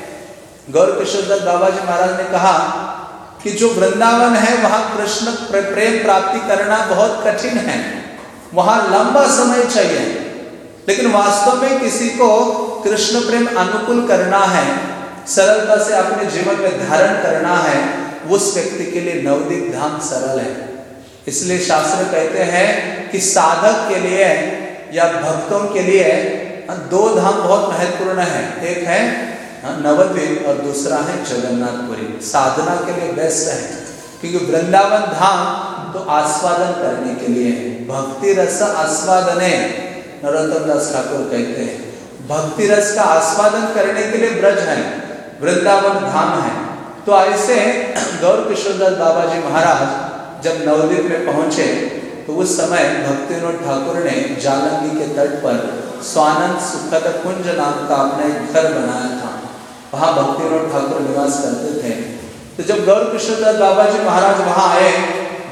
गौर किशोर दास बाबा जी महाराज ने कहा कि जो वृंदावन है वहां कृष्ण प्रेम प्राप्ति करना बहुत कठिन है, वहां लंबा समय चाहिए, लेकिन वास्तव में किसी को कृष्ण प्रेम अनुकूल करना है, सरलता से अपने जीवन में धारण करना है, उस व्यक्ति के लिए नवद्वीप धाम सरल है। इसलिए शास्त्र कहते हैं कि साधक के लिए या भक्तों के लिए दो धाम बहुत महत्वपूर्ण है, एक है नवद्वीप और दूसरा है जगन्नाथपुरी। साधना के लिए बेस्ट है क्योंकि वृंदावन धाम तो आस्वादन करने के लिए है, भक्ति रस आस्वादने नरोत्तम दास ठाकुर कहते हैं, भक्ति रस का आस्वादन करने के लिए ब्रज है, वृंदावन धाम है। तो ऐसे गौर किशोर दास बाबा जी महाराज जब नवद्वीप में पहुंचे तो उस समय भक्ति विनोद ठाकुर ने जालंगी के तट पर स्वानंद सुखद कुंज नाम का अपना एक घर बनाया था, वहाँ भक्ति विनोद ठाकुर निवास करते थे। तो जब गौर किशोर दास बाबा जी महाराज वहाँ आए,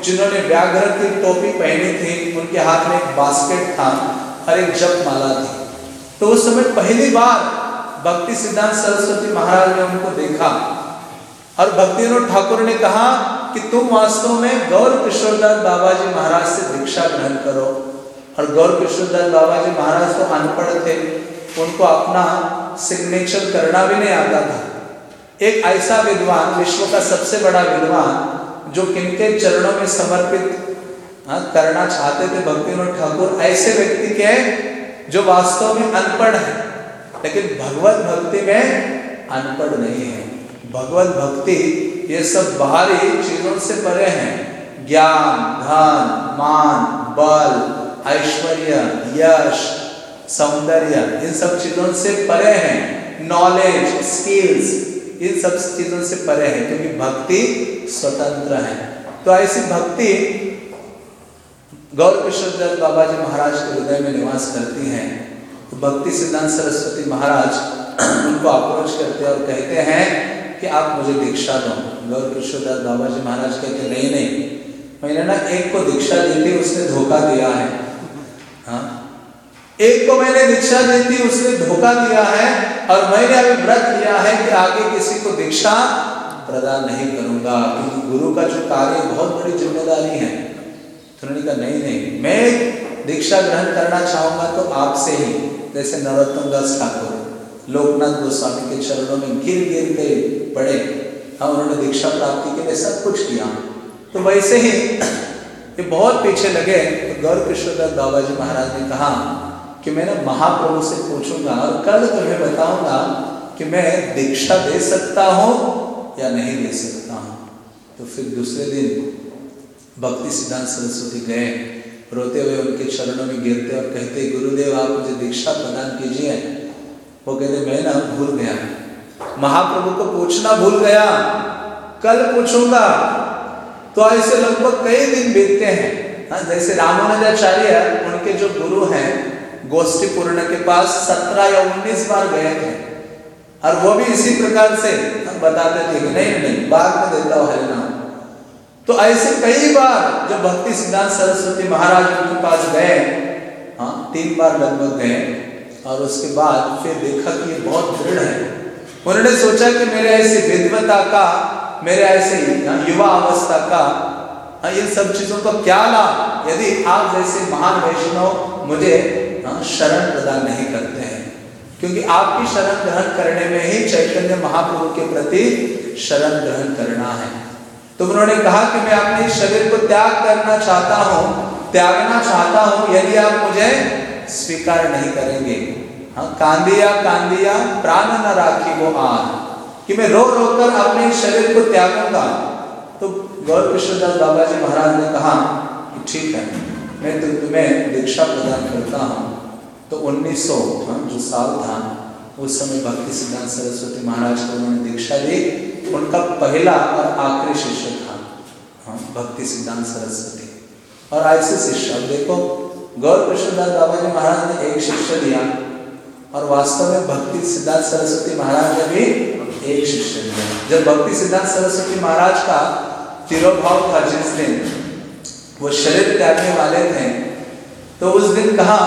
जिन्होंने व्याघ्र की टोपी पहनी थी, उनके हाथ में एक बास्केट था और एक जप माला थी। तो उस समय पहली बार भक्ति सिद्धांत सरस्वती महाराज ने उनको देखा और भक्ति विनोद ठाकुर ने कहा कि तुम वास्तव में गौर किशोरदास बाबा जी महाराज से दीक्षा ग्रहण करो। और गौर किशोरदास बाबा जी महाराज तो अनपढ़ थे, उनको अपना सिग्नेचर करना भी नहीं आता था। एक ऐसा विद्वान, विश्व का सबसे बड़ा विद्वान, जो किनके चरणों में समर्पित हाँ, करना चाहते थे भक्ति विनोद ठाकुर, ऐसे व्यक्ति के जो वास्तव में अनपढ़ है, लेकिन भगवत भक्ति में अनपढ़ नहीं है। भगवत भक्ति ये सब बाहरी चीजों से परे हैं। ज्ञान, धन, मान, बल, ऐश्वर्य, यश, सौंदर्य, इन सब चीजों से परे हैं। नॉलेज, स्किल्स, इन सब चीजों से परे है, क्योंकि भक्ति स्वतंत्र है। तो ऐसी भक्ति गौर किशोरदास बाबा जी महाराज के हृदय में निवास करती हैं। तो भक्ति सिद्धांत सरस्वती महाराज उनको अप्रोच करते और कहते हैं कि आप मुझे दीक्षा दो। गौर किशोरदास बाबा जी महाराज कहते नहीं नहीं, मैंने ना एक को दीक्षा दी थी, उसने धोखा दिया है। हाँ, एक को मैंने दीक्षा दी थी, उसने धोखा दिया है, और मैंने अभी व्रत लिया है कि आगे किसी को दीक्षा प्रदान नहीं करूंगा, क्योंकि गुरु का जो कार्य बहुत बड़ी जिम्मेदारी है। तो उन्होंने कहा नहीं नहीं, मैं दीक्षा ग्रहण करना चाहूंगा तो आपसे ही। जैसे नरोत्तम दास ठाकुर लोकनाथ गोस्वामी के चरणों में गिर गिर के पड़े, हाँ, उन्होंने दीक्षा प्राप्ति के लिए सब कुछ किया। तो वैसे ही ये बहुत पीछे लगे। तो गौर किशोरदास बाबा जी महाराज ने कहा कि मैं ना महाप्रभु से पूछूंगा और कल तुम्हें बताऊंगा कि मैं दीक्षा दे सकता हूँ या नहीं दे सकता हूँ। तो फिर दूसरे दिन भक्ति सिद्धांत सरस्वती गए, रोते हुए उनके चरणों में गिरते और कहते, गुरुदेव आप मुझे दीक्षा प्रदान कीजिए। वो कहते मैं ना भूल गया, महाप्रभु को पूछना भूल गया, कल पूछूंगा। तो ऐसे लगभग कई दिन बीतते हैं। हाँ, जैसे रामानुजाचार्य उनके जो गुरु हैं गोष्ठीपूर्ण के पास सत्रह या उन्नीस बार गए थे, और वो भी इसी प्रकार से बताते थे कि नहीं नहीं बाद में देता हूँ हरिनाम। तो ऐसे कई बार जब भक्ति सिद्धांत सरस्वती महाराज उनके पास गए, हाँ, तीन बार लगभग गए, और उसके बाद फिर देखा कि ये बहुत दृढ़ है। उन्होंने सोचा कि मेरे ऐसी विद्वता का, मेरे ऐसे युवा अवस्था का, इन सब चीजों का क्या लाभ यदि आप जैसे महान वैष्णव मुझे शरण प्रदान नहीं करते हैं, क्योंकि आपकी शरण ग्रहण करने में ही चैतन्य महाप्रभु के प्रति शरण ग्रहण करना है। तो उन्होंने कहा कि मैं अपने शरीर को त्याग करना चाहता हूँ, त्यागना चाहता हूँ, यदि आप मुझे स्वीकार नहीं करेंगे। हाँ, कांदिया कांदिया प्राण न राखी वो आन, कि मैं रो रो कर अपने शरीर को त्यागूंगा। तो गौर किशोरदास बाबा जी महाराज ने कहा कि ठीक है, मैं तो तुम्हें दीक्षा प्रदान करता हूँ। तो उन्नीस सौ जो साल था उस समय भक्ति सिद्धांत सरस्वती महाराज को उन्होंने दीक्षा दी। उनका पहला और आखिरी शिष्य था हाँ, भक्ति सिद्धांत सरस्वती। और ऐसे शिष्य, अब देखो गौर किशोरदास बाबा जी महाराज ने एक शिष्य दिया, और वास्तव में भक्ति सिद्धांत सरस्वती महाराज ने भी एक शिष्य दिया। जब भक्ति सिद्धांत सरस्वती महाराज का तिरोभाव था, जिस दिन वो शरीर त्यागने वाले थे, तो उस दिन कहा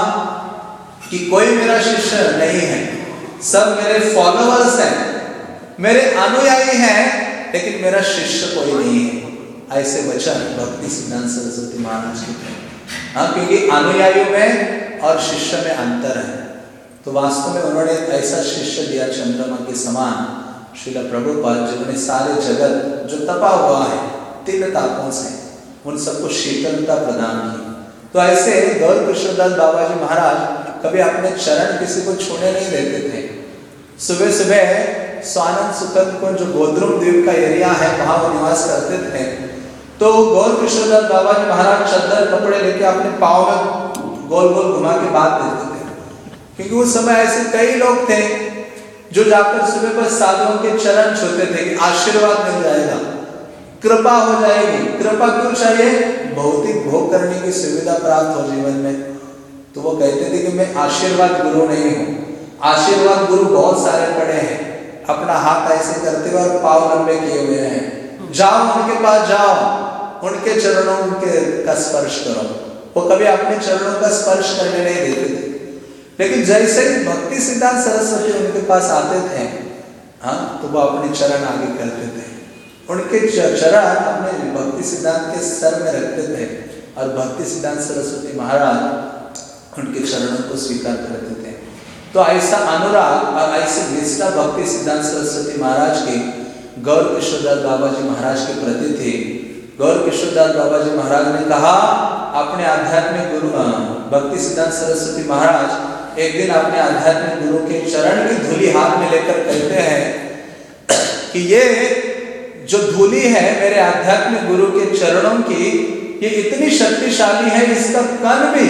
कि कोई मेरा शिष्य नहीं है, सब मेरे फॉलोअर्स हैं, मेरे अनुयायी हैं, लेकिन मेरा शिष्य कोई नहीं है। ऐसे वचन भक्ति सिद्धांत सरस्वती महाराज के थे। हाँ, क्योंकि अनुयायियों में और शिष्य में अंतर है। तो वास्तव में उन्होंने ऐसा शिष्य दिया चंद्रमा के समान, श्रील प्रभुपाद, जिन्होंने सारे जगत जो तपा हुआ है तीन तापों से, उन सबको शीतलता प्रदान की। तो ऐसे गौर किशोरदास बाबा जी महाराज कभी अपने चरण किसी को छूने नहीं देते थे। सुबह सुबह स्वानंद सुखद को, जो गोद्रुम द्वीप का एरिया है, वहां वो निवास करते थे। तो गौर किशोरदास बाबा जी महाराज चद्दर कपड़े लेके अपने पाँव में गोल गोल घुमा के बात देते थे, क्योंकि उस समय ऐसे कई लोग थे जो जाकर सुबह पर साधुओं के चरण छूते थे कि आशीर्वाद मिल जाएगा, कृपा हो जाएगी। कृपा क्यों चाहिए? भौतिक भोग करने की सुविधा प्राप्त हो जीवन में। तो वो कहते थे कि मैं आशीर्वाद गुरु नहीं हूँ। आशीर्वाद गुरु बहुत सारे पड़े हैं, अपना हाथ ऐसे करते हुए और पाँव लंबे किए हुए हैं। जाओ उनके पास जाओ, उनके चरणों उनके का स्पर्श करो। वो कभी अपने चरणों का स्पर्श करने नहीं देते थे, लेकिन जैसे ही भक्ति सिद्धांत सरस्वती उनके पास आते थे, हाँ, तो वो अपने चरण आगे करते थे, उनके चरण अपने भक्ति सिद्धांत के सर में रखते थे और भक्ति सिद्धांत सरस्वती महाराज उनके चरणों को स्वीकार करते थे। तो ऐसा अनुराग और ऐसे निष्ठा भक्ति सिद्धांत सरस्वती महाराज की गौर किशोरदास बाबा जी महाराज के प्रति थी। गौर किशोरदास बाबा जी महाराज ने कहा, अपने आध्यात्मिक गुरु भक्ति सिद्धांत सरस्वती महाराज एक दिन अपने आध्यात्मिक गुरु के चरण की धूली हाथ में लेकर कहते हैं कि ये जो धूली है मेरे आध्यात्मिक गुरु के चरणों की, ये इतनी शक्तिशाली है, इसका कण भी,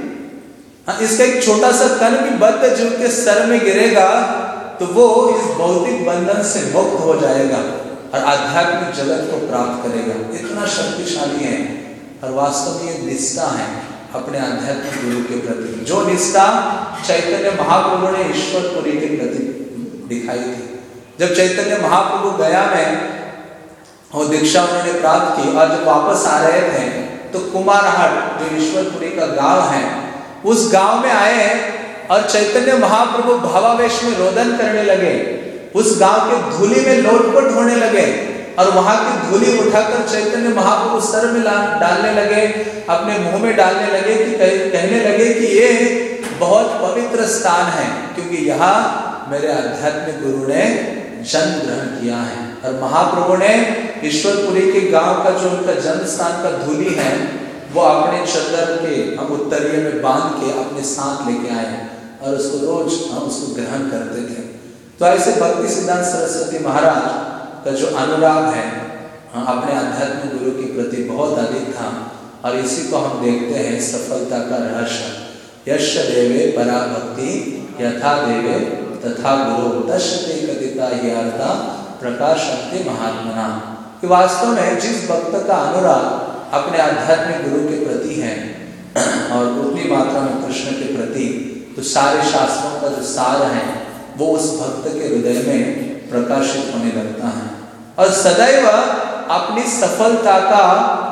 इसका एक छोटा सा कण भी बद्ध जीव के सर में गिरेगा तो वो इस भौतिक बंधन से मुक्त हो जाएगा और आध्यात्मिक जगत को प्राप्त करेगा। इतना शक्तिशाली है और वास्तव में ये निष्ठा है अपने आध्यात्मिक गुरु के प्रति, जो निष्ठा चैतन्य महाप्रभु ने ईश्वरपुरी के प्रति दिखाई थी। जब चैतन्य महाप्रभु गया में वो दीक्षा उन्होंने प्राप्त की और जब वापस आ रहे थे तो कुमारहट जो ईश्वरपुरी का गांव है, उस गांव में आए और चैतन्य महाप्रभु भावावेश में रोदन करने लगे, उस गांव के धूली में लोटपोट होने लगे और वहां की धूली उठाकर चैतन्य महाप्रभु सर में डालने लगे, अपने मुंह में डालने लगे कि कहने लगे कि ये बहुत पवित्र स्थान है, क्योंकि यहाँ मेरे आध्यात्मिक गुरु ने जन्म ग्रहण किया है। और महाप्रभु ने ईश्वरपुरी के गांव का जो उनका जन्म स्थान का धूली है वो अपने चद्दर के हम उत्तरीय में बांध के अपने साथ लेके आए और उसको रोज हम उसको ग्रहण करते थे। तो ऐसे भक्ति सिद्धांत सरस्वती महाराज का जो अनुराग है अपने आध्यात्मिक गुरु के प्रति बहुत अधिक था और इसी को हम देखते हैं सफलता का रहस्य। यश देवे परा भक्ति यथा देवे तथा गुरु दशते कथिता ह्यार्था प्रकाशन्ते महात्मना। कि वास्तव में जिस भक्त का अनुराग अपने आध्यात्मिक गुरु के प्रति है और उतनी मात्रा में कृष्ण के प्रति, तो सारे शास्त्रों का जो सार है वो उस भक्त के हृदय में प्रकाशित होने लगता है और सदैव अपनी सफलता का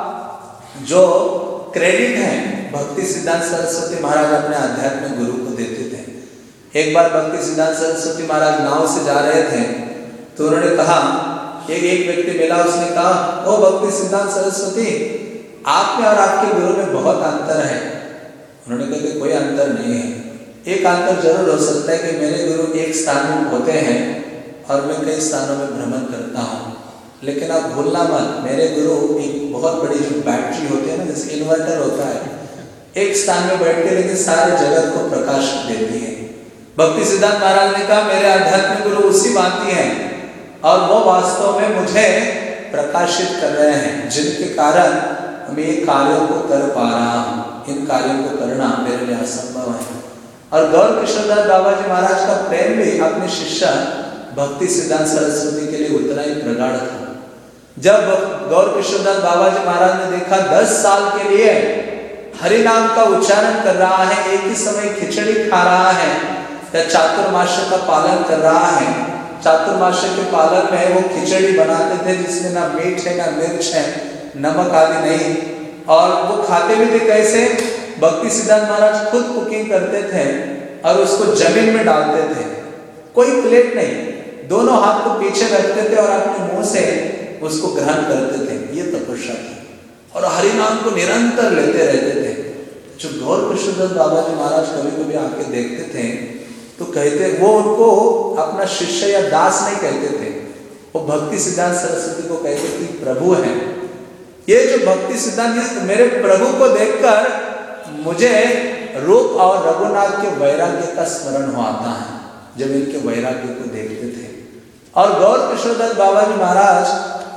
जो क्रेडिट है भक्ति सिद्धांत सरस्वती महाराज अपने आध्यात्मिक गुरु को देते थे। एक बार भक्ति सिद्धांत सरस्वती महाराज नाव से जा रहे थे तो उन्होंने कहा, एक एक व्यक्ति मिला, उसने कहा, ओ भक्ति सिद्धांत सरस्वती, आप में और आपके गुरु में बहुत अंतर है। उन्होंने कहा कि कोई अंतर नहीं है, एक अंतर जरूर हो सकता है कि मेरे गुरु एक स्थान में होते हैं और मैं कई स्थानों में भ्रमण करता हूँ, लेकिन आप भूलना मत, मेरे गुरु एक बहुत बड़ी जो बैटरी होती है ना, जैसे इन्वर्टर होता है, एक स्थान में बैठ के लेकिन सारे जगत को प्रकाश देती है। भक्ति सिद्धांत महाराज ने कहा, मेरे आध्यात्मिक गुरु उसी भांति हैं और वो वास्तव में मुझे प्रकाशित कर रहे हैं, जिनके कारण मैं ये कार्यों को कर पा रहा हूँ। इन कार्यों को करना मेरे लिए असंभव है। और गौर किशोरदास बाबा जी महाराज का प्रेम भी अपने शिष्य भक्ति सिद्धांत सरस्वती के लिए उतना ही प्रगाढ़ था। जब गौर किशोरदास बाबा जी महाराज ने देखा दस साल के लिए हरि नाम का उच्चारण कर रहा है, एक ही समय खिचड़ी खा रहा है या चातुर्मास्य का पालन कर रहा है। चातुर्मास्य के पालन में वो खिचड़ी बनाते थे जिसमें ना मीठ है ना मिर्च है, नमक आदि नहीं, और वो खाते भी थे कैसे? भक्ति सिद्धांत महाराज खुद कुकिंग करते थे और उसको जमीन में डालते थे, कोई प्लेट नहीं, दोनों हाथ को पीछे रखते थे और अपने मुंह से उसको ग्रहण करते थे। ये तपस्या थी और हरि नाम को निरंतर लेते रहते थे। जो गौर किशोरदास बाबा जी महाराज कभी कभी आके देखते थे तो कहते, वो उनको अपना शिष्य या दास नहीं कहते थे, वो भक्ति सिद्धांत सरस्वती को कहते थे प्रभु है। ये जो भक्ति सिद्धांत, मेरे प्रभु को देखकर मुझे रूप और रघुनाथ के वैराग्य का स्मरण हो आता है, जब इनके वैराग्य को देखते थे। और गौर किशोरदास बाबा जी महाराज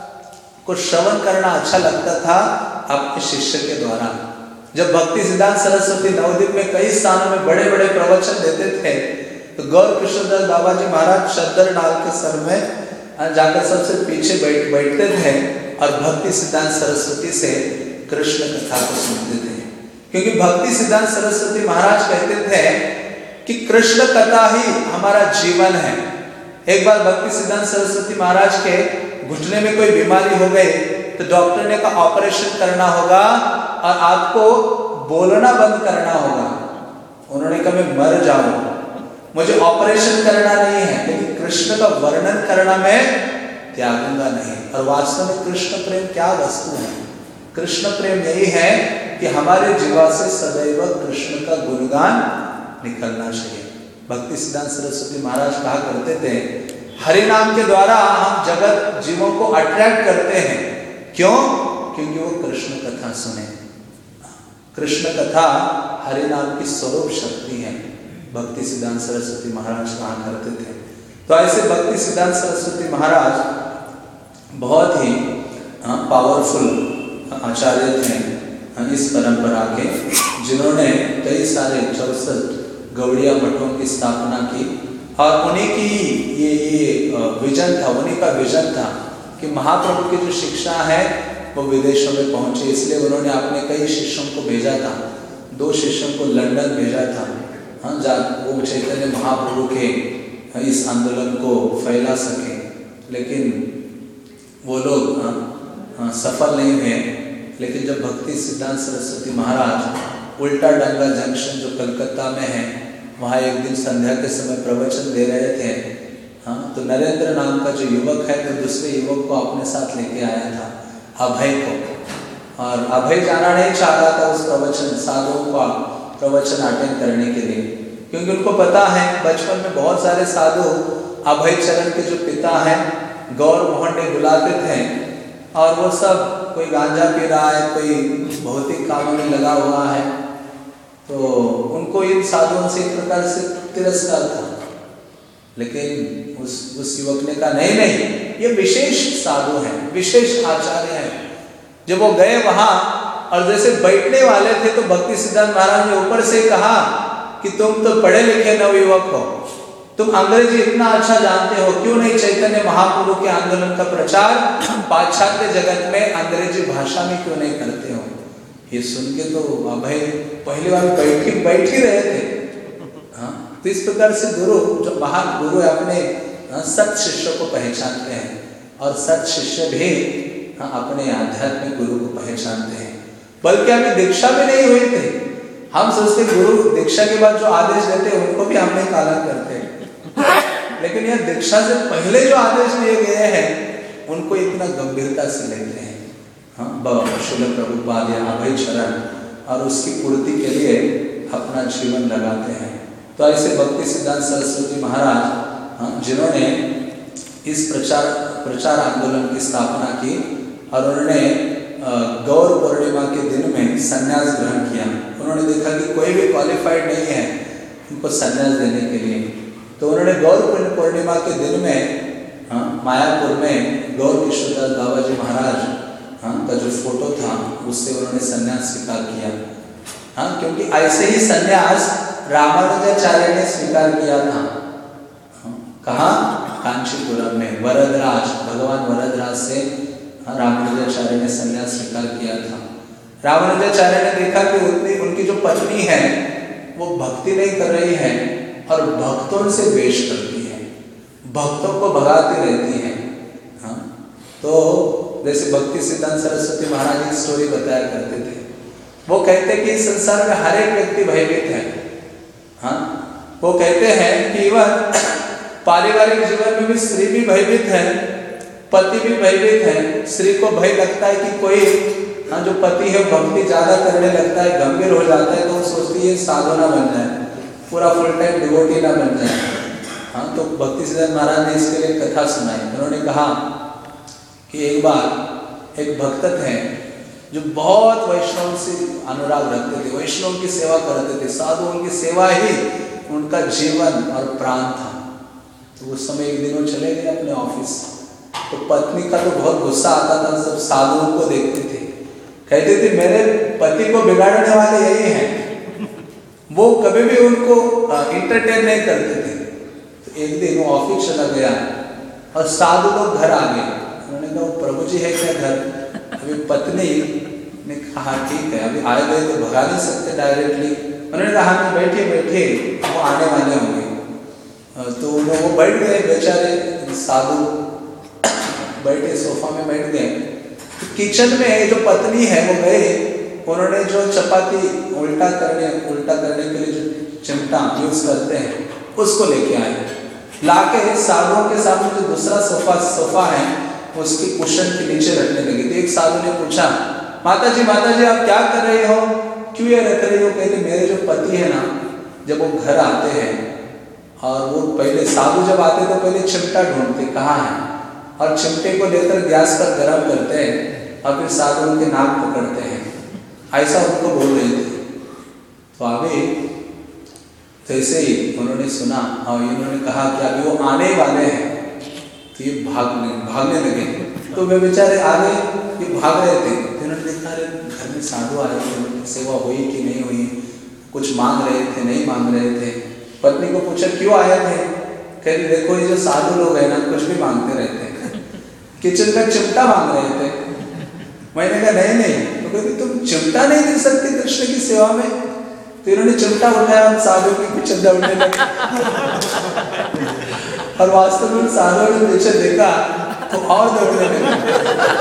को श्रवण करना अच्छा लगता था अपने शिष्य के द्वारा। जब भक्ति सिद्धांत सरस्वती नवद्वीप में कई स्थानों में बड़े बड़े प्रवचन देते थे तो गौर किशोरदास बाबा जी महाराज चद्दर डाल के सर में जाकर सबसे पीछे बैठ बैठते थे और भक्ति सिद्धांत सरस्वती से कृष्ण कथा को सुनते थे, क्योंकि भक्ति सिद्धांत सरस्वती महाराज कहते थे कि कृष्ण कथा ही हमारा जीवन है। एक बार भक्ति सिद्धांत सरस्वती महाराज के घुटने में कोई बीमारी हो गई तो डॉक्टर ने कहा ऑपरेशन करना होगा और आपको बोलना बंद करना होगा। उन्होंने कहा मैं मर जाऊं, मुझे ऑपरेशन करना नहीं है, लेकिन कृष्ण का वर्णन करना मैं त्यागूंगा नहीं। और वास्तव में कृष्ण प्रेम क्या वस्तु है? कृष्ण प्रेम यही है कि हमारे जीवा से सदैव कृष्ण का गुणगान निकलना चाहिए। भक्ति सिद्धांत सरस्वती महाराज कहा करते थे, हरि नाम के द्वारा हम जगत जीवों को अट्रैक्ट करते हैं। क्यों? क्योंकि वो कृष्ण कथा सुने। कृष्ण कथा हरि नाम की स्वरूप शक्ति है, भक्ति सिद्धांत सरस्वती महाराज कहा करते थे। तो ऐसे भक्ति सिद्धांत सरस्वती महाराज बहुत ही पावरफुल आचार्य थे इस परंपरा के, जिन्होंने कई सारे चौसठ गौड़िया मठों की स्थापना की। और उन्हीं की ये ये विजन था, उन्हीं का विजन था कि महाप्रभु की जो शिक्षा है वो विदेशों में पहुंचे। इसलिए उन्होंने अपने कई शिष्यों को भेजा था, दो शिष्यों को लंदन भेजा था, हाँ, जहाँ वो चैतन्य महाप्रभु के इस आंदोलन को फैला सके। लेकिन वो लोग हाँ, हाँ, सफल नहीं हुए। लेकिन जब भक्ति सिद्धांत सरस्वती महाराज उल्टा डंगा जंक्शन जो कलकत्ता में है, वहाँ एक दिन संध्या के समय प्रवचन दे रहे थे, हाँ, तो नरेंद्र नाम का जो युवक है तो दूसरे युवक को अपने साथ लेके आया था, अभय को। और अभय जाना नहीं चाहता था उस प्रवचन साधुओं का प्रवचन अटेंड करने के लिए, क्योंकि उनको पता है बचपन में बहुत सारे साधु अभय चरण के जो पिता हैं गौर मोहन ने बुलाते थे, और वो सब कोई गांजा पी रहा है, कोई भौतिक कामों में लगा हुआ है, तो उनको इन साधुओं से एक प्रकार से तिरस्कार था। लेकिन उस उस युवक ने कहा नहीं नहीं, ये विशेष साधु हैं, विशेष आचार्य हैं। जब वो गए वहां और जैसे बैठने वाले थे तो भक्ति सिद्धांत महाराज ने ऊपर से कहा कि तुम तो पढ़े लिखे नवयुवक हो, तुम अंग्रेजी इतना अच्छा जानते हो, क्यों नहीं चैतन्य महाप्रभु के आंदोलन का प्रचार पाश्चात्य जगत में अंग्रेजी भाषा में क्यों नहीं करते हो? ये सुन के तो अभय पहली बार बैठ ही बैठ ही रहे थे। हाँ, तो इस प्रकार से गुरु जो महान गुरु है अपने सत शिष्यों को पहचानते हैं, और सत शिष्य भी हाँ, अपने आध्यात्मिक गुरु को पहचानते हैं। बल्कि अभी दीक्षा भी नहीं हुई थी, हम सोचते गुरु दीक्षा के बाद जो आदेश देते हैं उनको भी हम नहीं पालन करते, लेकिन यह दीक्षा से पहले जो आदेश दिए गए हैं उनको इतना गंभीरता से लेते हैं। हाँ, श्रील प्रभुपाद या अभय चरण और उसकी पूर्ति के लिए अपना जीवन लगाते हैं। तो ऐसे भक्ति सिद्धांत सरस्वती महाराज हाँ, जिन्होंने इस प्रचार प्रचार आंदोलन की स्थापना की, और उन्होंने गौर पूर्णिमा के दिन में संन्यास ग्रहण किया। उन्होंने देखा कि कोई भी क्वालिफाइड नहीं है उनको संन्यास देने के लिए, तो उन्होंने गौर पूर्णिमा के दिन में हाँ, मायापुर में गौर किशोरदास बाबा जी महाराज हाँ, का जो फोटो था उससे उन्होंने संन्यास स्वीकार किया। हाँ, क्योंकि ऐसे ही संन्यास रामानुजाचार्य ने स्वीकार किया था। हाँ, कहाँ? कांचीपुरम में वरदराज, भगवान वरदराज से हाँ, रामानुजाचार्य ने संन्यास स्वीकार किया था। रामानुजाचार्य ने देखा कि उतनी उनकी जो पत्नी है वो भक्ति नहीं कर रही है और भक्तों से द्वेष करती है, भक्तों को भगाती रहती है। हाँ, तो जैसे भक्ति सिद्धांत सरस्वती महाराज की स्टोरी बताया करते थे, वो कहते कि इस संसार में हर एक व्यक्ति भयभीत है। हाँ, वो कहते हैं कि इवन पारिवारिक जीवन में भी स्त्री भी भयभीत है, पति भी भयभीत है। स्त्री को भय लगता है कि कोई हाँ, जो पति है भक्ति ज्यादा करने लगता है, गंभीर हो जाता है, तो वो सोचती है साधु ना बन जाए, पूरा फुल टाइम डिवोटी ना बन जाए। हाँ, तो भक्ति सिद्धांत महाराज ने इसके लिए कथा सुनाई। उन्होंने कहा कि एक बार एक भक्त थे जो बहुत वैष्णव से अनुराग रखते थे, वैष्णव की सेवा करते थे, साधुओं की सेवा ही उनका जीवन और प्राण था। तो उस समय एक दिन वो चले गए अपने ऑफिस, तो पत्नी का तो बहुत गुस्सा आता था, सब साधुओं को देखते थे, कहते थे मेरे पति को बिगाड़ने वाले यही हैं, वो कभी भी उनको इंटरटेन नहीं करते थे। तो एक दिन वो ऑफिस चला गया और साधु लोग घर आ गए। उन्होंने कहा प्रभु जी है क्या घर? अभी पत्नी ने कहा ठीक है, अभी आए गए तो भगा नहीं सकते डायरेक्टली। उन्होंने कहा हाँ बैठिए बैठिए, वो आने वाले होंगे। तो वो बैठ गए, बेचारे साधु बैठे सोफा में बैठ गए। किचन में जो पत्नी है वो गए, उन्होंने जो चपाती उल्टा करने उल्टा करने के लिए जो चिमटा यूज करते हैं उसको लेके आए, लाके साधुओं के सामने जो दूसरा सोफा सोफा है उसके कुशन के नीचे रखने लगे। तो एक साधु ने पूछा, माता जी माता जी आप क्या कर रहे हो, क्यों ये रख रही हो? कहते मेरे जो पति है ना, जब वो घर आते हैं और वो पहले साधु जब आते तो पहले चिमटा ढूंढते कहाँ है, और चिमटे को लेकर गैस पर गर्म करते हैं और फिर साधु उनके नाक पकड़ते हैं, ऐसा उनको बोल रहे थे। तो अभी तो ऐसे ही उन्होंने सुना और इन्होंने कहा कि अभी वो आने वाले हैं, तो ये भागने भागने लगे। तो वे बेचारे आगे ये भाग रहे थे, तो इन्होंने देखा अरे घर में साधु आए थे, उनकी सेवा हुई कि नहीं हुई, कुछ मांग रहे थे नहीं मांग रहे थे। पत्नी को पूछा क्यों आए थे? कह रही देखो ये जो साधु लोग हैं ना कुछ भी मांगते रहते हैं, किचन का चिमटा मांग रहे थे। मैंने कहा नहीं नहीं, तो कहती तुम चिमटा नहीं दे सकते कृष्ण की सेवा में? तो इन्होंने चिमटा उठाया और साधु की पीछे दौड़ने लगे और वास्तव में साधु ने पीछे देखा तो और दौड़ने लगे।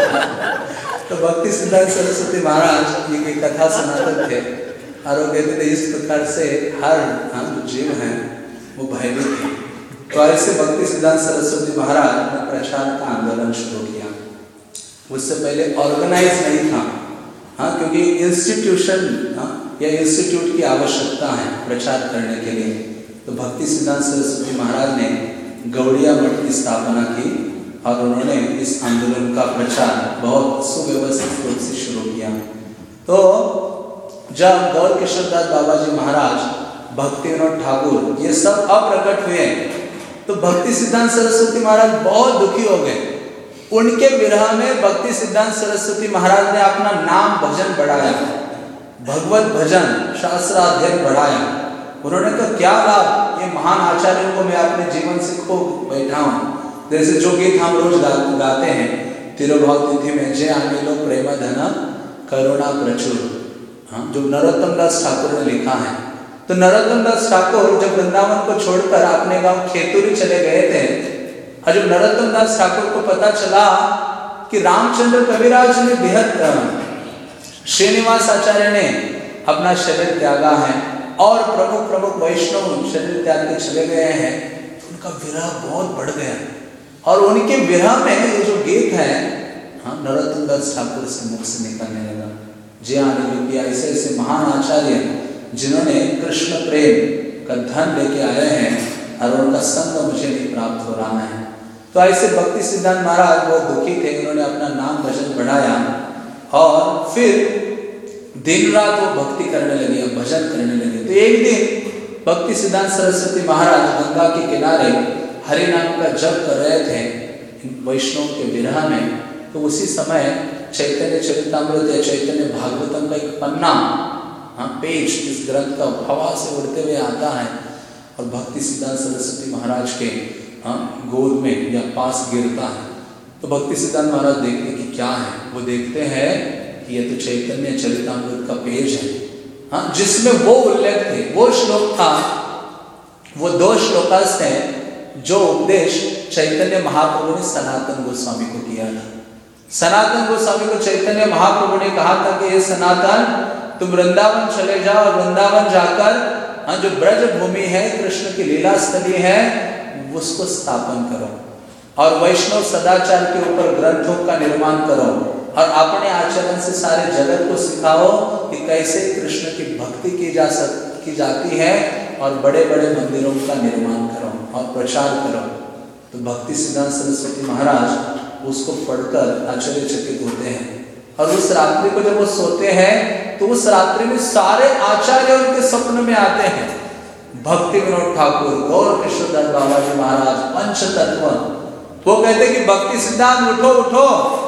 तो भक्ति सिद्धांत सरस्वती महाराज ये कथा सुनाते थे और वो कहते थे इस प्रकार से हर हम जीव हैं वो भयभीत है। तो ऐसे भक्ति सिद्धांत सरस्वती महाराज ने प्रचार का आंदोलन शुरू किया। उससे पहले ऑर्गेनाइज नहीं था, हाँ, क्योंकि इंस्टीट्यूशन हाँ, या इंस्टीट्यूट की आवश्यकता है प्रचार करने के लिए। तो भक्ति सिद्धांत सरस्वती महाराज ने गौड़िया मठ की स्थापना की और उन्होंने इस आंदोलन का प्रचार बहुत सुव्यवस्थित रूप से शुरू किया। तो जब गौर किशोरदास बाबा जी महाराज, भक्ति विनोद ठाकुर ये सब अप्रकट हुए तो भक्ति सिद्धांत सरस्वती महाराज बहुत दुखी हो गए। उनके विरह में भक्ति सिद्धांत सरस्वती महाराज ने अपना नाम भजन बढ़ाया, भगवत भजन शास्त्राध्ययन बढ़ाया। उन्होंने कहा क्या लाभ, ये महान आचार्यों को मैं अपने जीवन से खो बैठा हूँ। जैसे जो गीत हम रोज गा, गाते हैं, तिरुभाव तिथि में जय आनिलो प्रेम धन करुणा प्रचुर, हाँ, जो नरोत्तम दास ठाकुर ने लिखा है। तो नरोत्तम दास ठाकुर जब वृंदावन को छोड़कर अपने गांव खेतुरी चले गए थे और जब नरोत्तम दास ठाकुर को पता चला कि रामचंद्र कविराज ने बेहद श्रीनिवास आचार्य ने अपना शरीर त्यागा है और प्रमुख प्रमुख वैष्णव शरीर त्याग के चले गए हैं, तो उनका विरह बहुत बढ़ गया और उनके विरह में ये जो गीत है, हाँ, नरोत्तम दास ठाकुर से मुख से निकलने लगा। जय आनंद ऐसे ऐसे महान आचार्य जिन्होंने कृष्ण प्रेम का धन लेके आए हैं और उनका संग मुझे नहीं प्राप्त हो रहा है। तो ऐसे भक्ति सिद्धांत महाराज बहुत दुखी थे, उन्होंने अपना नाम भजन बढ़ाया और फिर दिन रात वो भक्ति करने लगे, भजन करने लगे। तो एक दिन भक्ति सिद्धांत सरस्वती महाराज गंगा के किनारे हरि नाम का जप कर रहे थे वैष्णव के विरह में। तो उसी समय चैतन्य चरितामृत या चैतन्य भागवतम का एक पन्ना, हाँ, पेज इस ग्रंथ का हवा से उड़ते हुए आता है और भक्ति सिद्धांत सरस्वती महाराज के हाँ गोद में या पास गिरता है। तो भक्ति सिद्धांत महाराज देखते कि क्या है, वो देखते हैं कि ये तो चैतन्य चरितामृत का पेज है, हाँ, जिसमें वो उल्लेख थे, वो श्लोक था, वो दो श्लोकास थे जो उपदेश चैतन्य महाप्रभु ने सनातन गोस्वामी को किया था। सनातन गोस्वामी को चैतन्य महाप्रभु ने कहा था कि ये सनातन तुम वृंदावन चले जाओ और वृंदावन जाकर हाँ जो ब्रज भूमि है, कृष्ण की लीला स्थली है, उसको स्थापन करो और वैष्णव सदाचार के ऊपर ग्रंथों का निर्माण करो और अपने आचरण से सारे जगत को सिखाओ कि कैसे कृष्ण की भक्ति की जा सक की जाती है और बड़े बड़े मंदिरों का निर्माण करो और प्रचार करो। तो भक्ति सिद्धांत सरस्वती महाराज उसको पढ़कर आश्चर्यचकित होते हैं और उस रात्रि को जब वो सोते हैं तो उस रात्रि में सारे आचार्य उनके स्वप्न में आते हैं। भक्ति विनोद ठाकुर, गौर किशोरदास बाबा जी महाराज, पंच तत्व, वो कहते कि भक्ति सिद्धांत उठो उठो,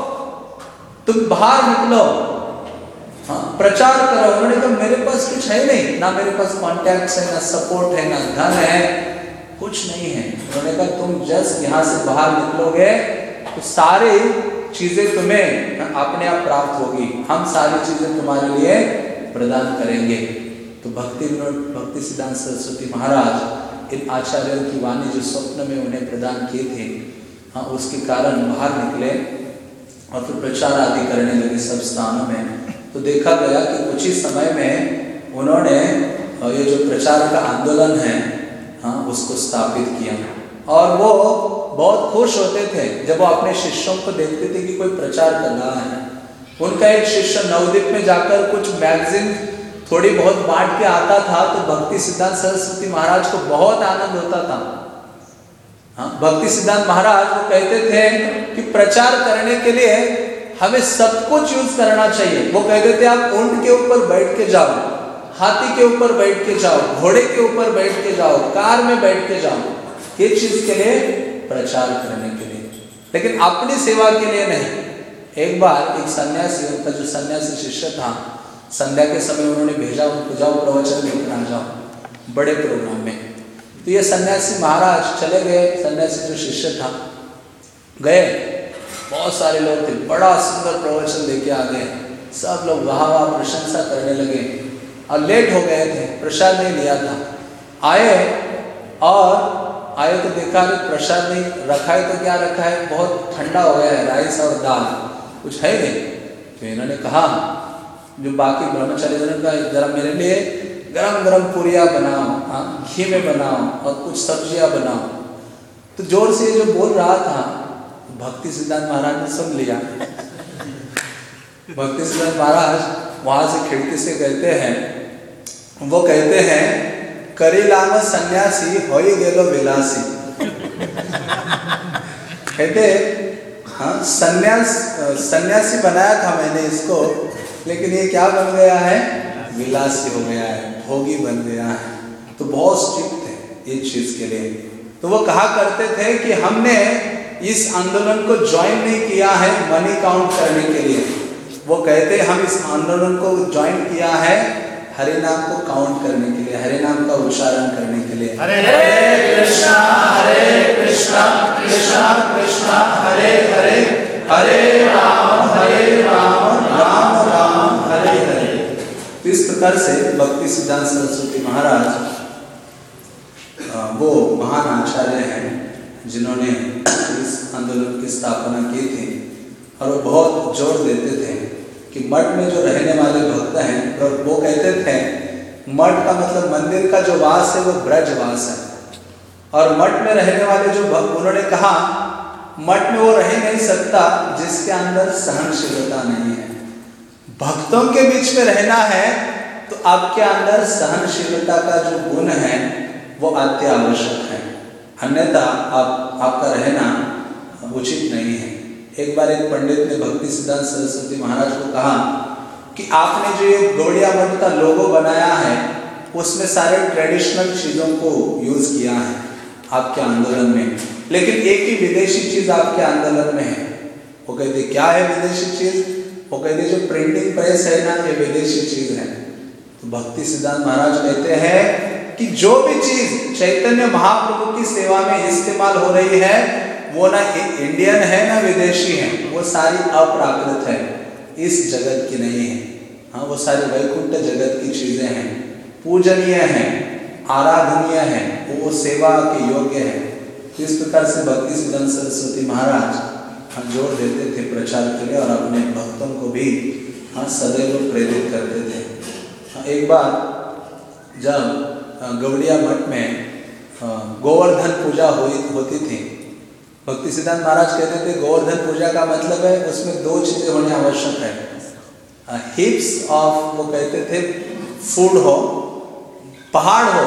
तुम बाहर निकलो, हाँ, प्रचार करो। उन्होंने कहा मेरे पास कुछ है नहीं, ना मेरे पास कॉन्टैक्ट्स है, ना सपोर्ट है, ना धन है, कुछ नहीं है। उन्होंने कहा तुम जस्ट यहाँ से बाहर निकलोगे तो सारी चीजें तुम्हें अपने आप प्राप्त होगी, हम सारी चीजें तुम्हारे लिए प्रदान करेंगे। तो भक्ति विनोद भक्ति सिद्धांत सरस्वती महाराज इन आचार्यों की वाणी जो स्वप्न में उन्हें प्रदान किए थे, हाँ, उसके कारण बाहर निकले और फिर प्रचार आदि करने लगे सब स्थानों में। तो देखा गया कि कुछ ही समय में उन्होंने ये जो प्रचार का आंदोलन है हाँ उसको स्थापित किया। और वो बहुत खुश होते थे जब वो अपने शिष्यों को देखते थे कि कोई प्रचार कर रहा है। उनका एक शिष्य नवद्वीप में जाकर कुछ मैगजीन थोड़ी बहुत बांट के आता था तो भक्ति सिद्धांत सरस्वती महाराज को बहुत आनंद होता था। हाँ, भक्ति सिद्धांत महाराज वो कहते थे कि प्रचार करने के लिए हमें सब कुछ यूज करना चाहिए। वो कहते थे आप ऊंट के ऊपर बैठ के जाओ, हाथी के ऊपर बैठ के जाओ, घोड़े के ऊपर बैठ के जाओ, कार में बैठ के जाओ, ये चीज के लिए प्रचार करने के लिए, लेकिन अपनी सेवा के लिए नहीं। एक बार एक सन्यासी, उनका जो सन्यासी शिष्य था, संध्या के समय उन्होंने भेजा उनको जाओ प्रवचन लेकर आ जाओ बड़े प्रोग्राम में। तो ये सन्यासी महाराज चले गए, सन्यासी जो शिष्य था गए, बहुत सारे लोग थे, बड़ा सुंदर प्रवचन लेके आ गए, सब लोग वाह वाह प्रशंसा करने लगे और लेट हो गए थे, प्रसाद नहीं लिया था। आए और आए तो देखा कि प्रसाद नहीं रखा है, तो क्या रखा है, बहुत ठंडा हो गया है, राइस और दाल कुछ है नहीं। तो इन्होंने कहा, जो बाकी ब्रह्मचारी ने कहा जरा मेरे लिए गरम गरम पूरियाँ बनाओ, हाँ घी में बनाओ और कुछ सब्जियाँ बनाओ। तो जोर से जो बोल रहा था भक्ति सिद्धांत महाराज ने सुन लिया। भक्ति सिद्धांत महाराज वहां से खिड़की से कहते हैं, वो कहते हैं करीलाम सन्यासी होई गेलो विलासी। कहते हाँ सन्यास सन्यासी बनाया था मैंने इसको, लेकिन ये क्या बन गया है, विलासी हो गया है, भोगी बन गया है। तो बहुत स्ट्रिक्ट थे इस चीज के लिए। तो वो कहा करते थे कि हमने इस आंदोलन को ज्वाइन नहीं किया है मनी काउंट करने के लिए, वो कहते हम इस आंदोलन को ज्वाइन किया है हरे नाम को काउंट करने के लिए, हरे नाम का उच्चारण करने के लिए। हरे कृष्णा हरे कृष्णा कृष्णा कृष्णा हरे हरे, हरे राम हरे राम राम राम हरे हरे। तो इस प्रकार से भक्ति सिद्धांत सरस्वती महाराज वो महान आचार्य हैं जिन्होंने इस आंदोलन की स्थापना की थी। और वो बहुत जोर देते थे कि मठ में जो रहने वाले भक्त हैं, वो कहते थे मठ का मतलब मंदिर का जो वास है वो ब्रजवास है, और मठ में रहने वाले जो भक्त, उन्होंने कहा मठ में वो रह नहीं सकता जिसके अंदर सहनशीलता नहीं है। भक्तों के बीच में रहना है तो आपके अंदर सहनशीलता का जो गुण है वो अति आवश्यक है, अन्यथा आप आपका रहना उचित नहीं है। एक बार एक पंडित ने भक्ति सिद्धांत सरस्वती महाराज को कहा कि आपने जो ये गौड़िया मठ का लोगो बनाया है उसमें सारे ट्रेडिशनल चीज़ों को यूज़ किया है आपके आंदोलन में, लेकिन एक ही विदेशी चीज़ आपके आंदोलन में है। वो कहते क्या है विदेशी चीज़? वो कहते जो प्रिंटिंग प्रेस है ना, ये विदेशी चीज़ है। तो भक्ति सिद्धांत महाराज कहते हैं कि जो भी चीज़ चैतन्य महाप्रभु की सेवा में इस्तेमाल हो रही है वो ना इंडियन है ना विदेशी है, वो सारी अप्राकृत है, इस जगत की नहीं है। हाँ, वो सारी वैकुंठ जगत की चीज़ें हैं, पूजनीय हैं, आराधनीय हैं, वो सेवा के योग्य है। इस प्रकार से भक्ति सिद्धांत सरस्वती महाराज हाँ जोर देते थे प्रचार के लिए और अपने भक्तों को भी हाँ सदैव प्रेरित करते थे। हाँ, एक बार जब गौड़िया मठ में गोवर्धन पूजा हुई होती थी, भक्ति सिद्धांत महाराज कहते थे गोवर्धन पूजा का मतलब है उसमें दो चीज़ें होनी आवश्यक है। हिप्स ऑफ, वो कहते थे फूड हो, पहाड़ हो,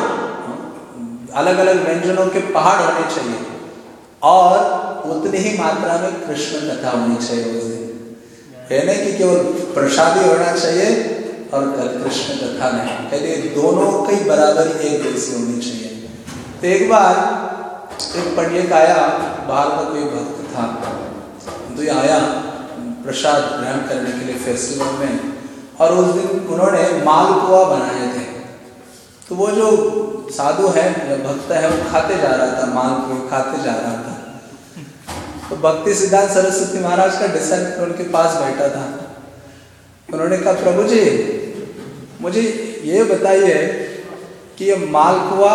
अलग अलग व्यंजनों के पहाड़ होने चाहिए, और उतनी ही मात्रा में कृष्ण कथा होनी चाहिए उस दिन। है नहीं कि केवल प्रसादी होना चाहिए और कृष्ण कथा नहीं, कहते दोनों की बराबरी एक जैसी होनी चाहिए। तो एक बार एक पंडित आया, बाहर का कोई भक्त था, तो ये आया प्रसाद ग्रहण करने के लिए फेस्टिवल में, और उस दिन उन्होंने मालपुआ बनाए थे। तो वो जो साधु है, भक्त है, वो खाते जा रहा था, मालपुआ खाते जा रहा था। तो भक्ति सिद्धांत सरस्वती महाराज का डिसाइपल उनके पास बैठा था। उन्होंने कहा प्रभु जी मुझे ये बताइए कि ये मालपुआ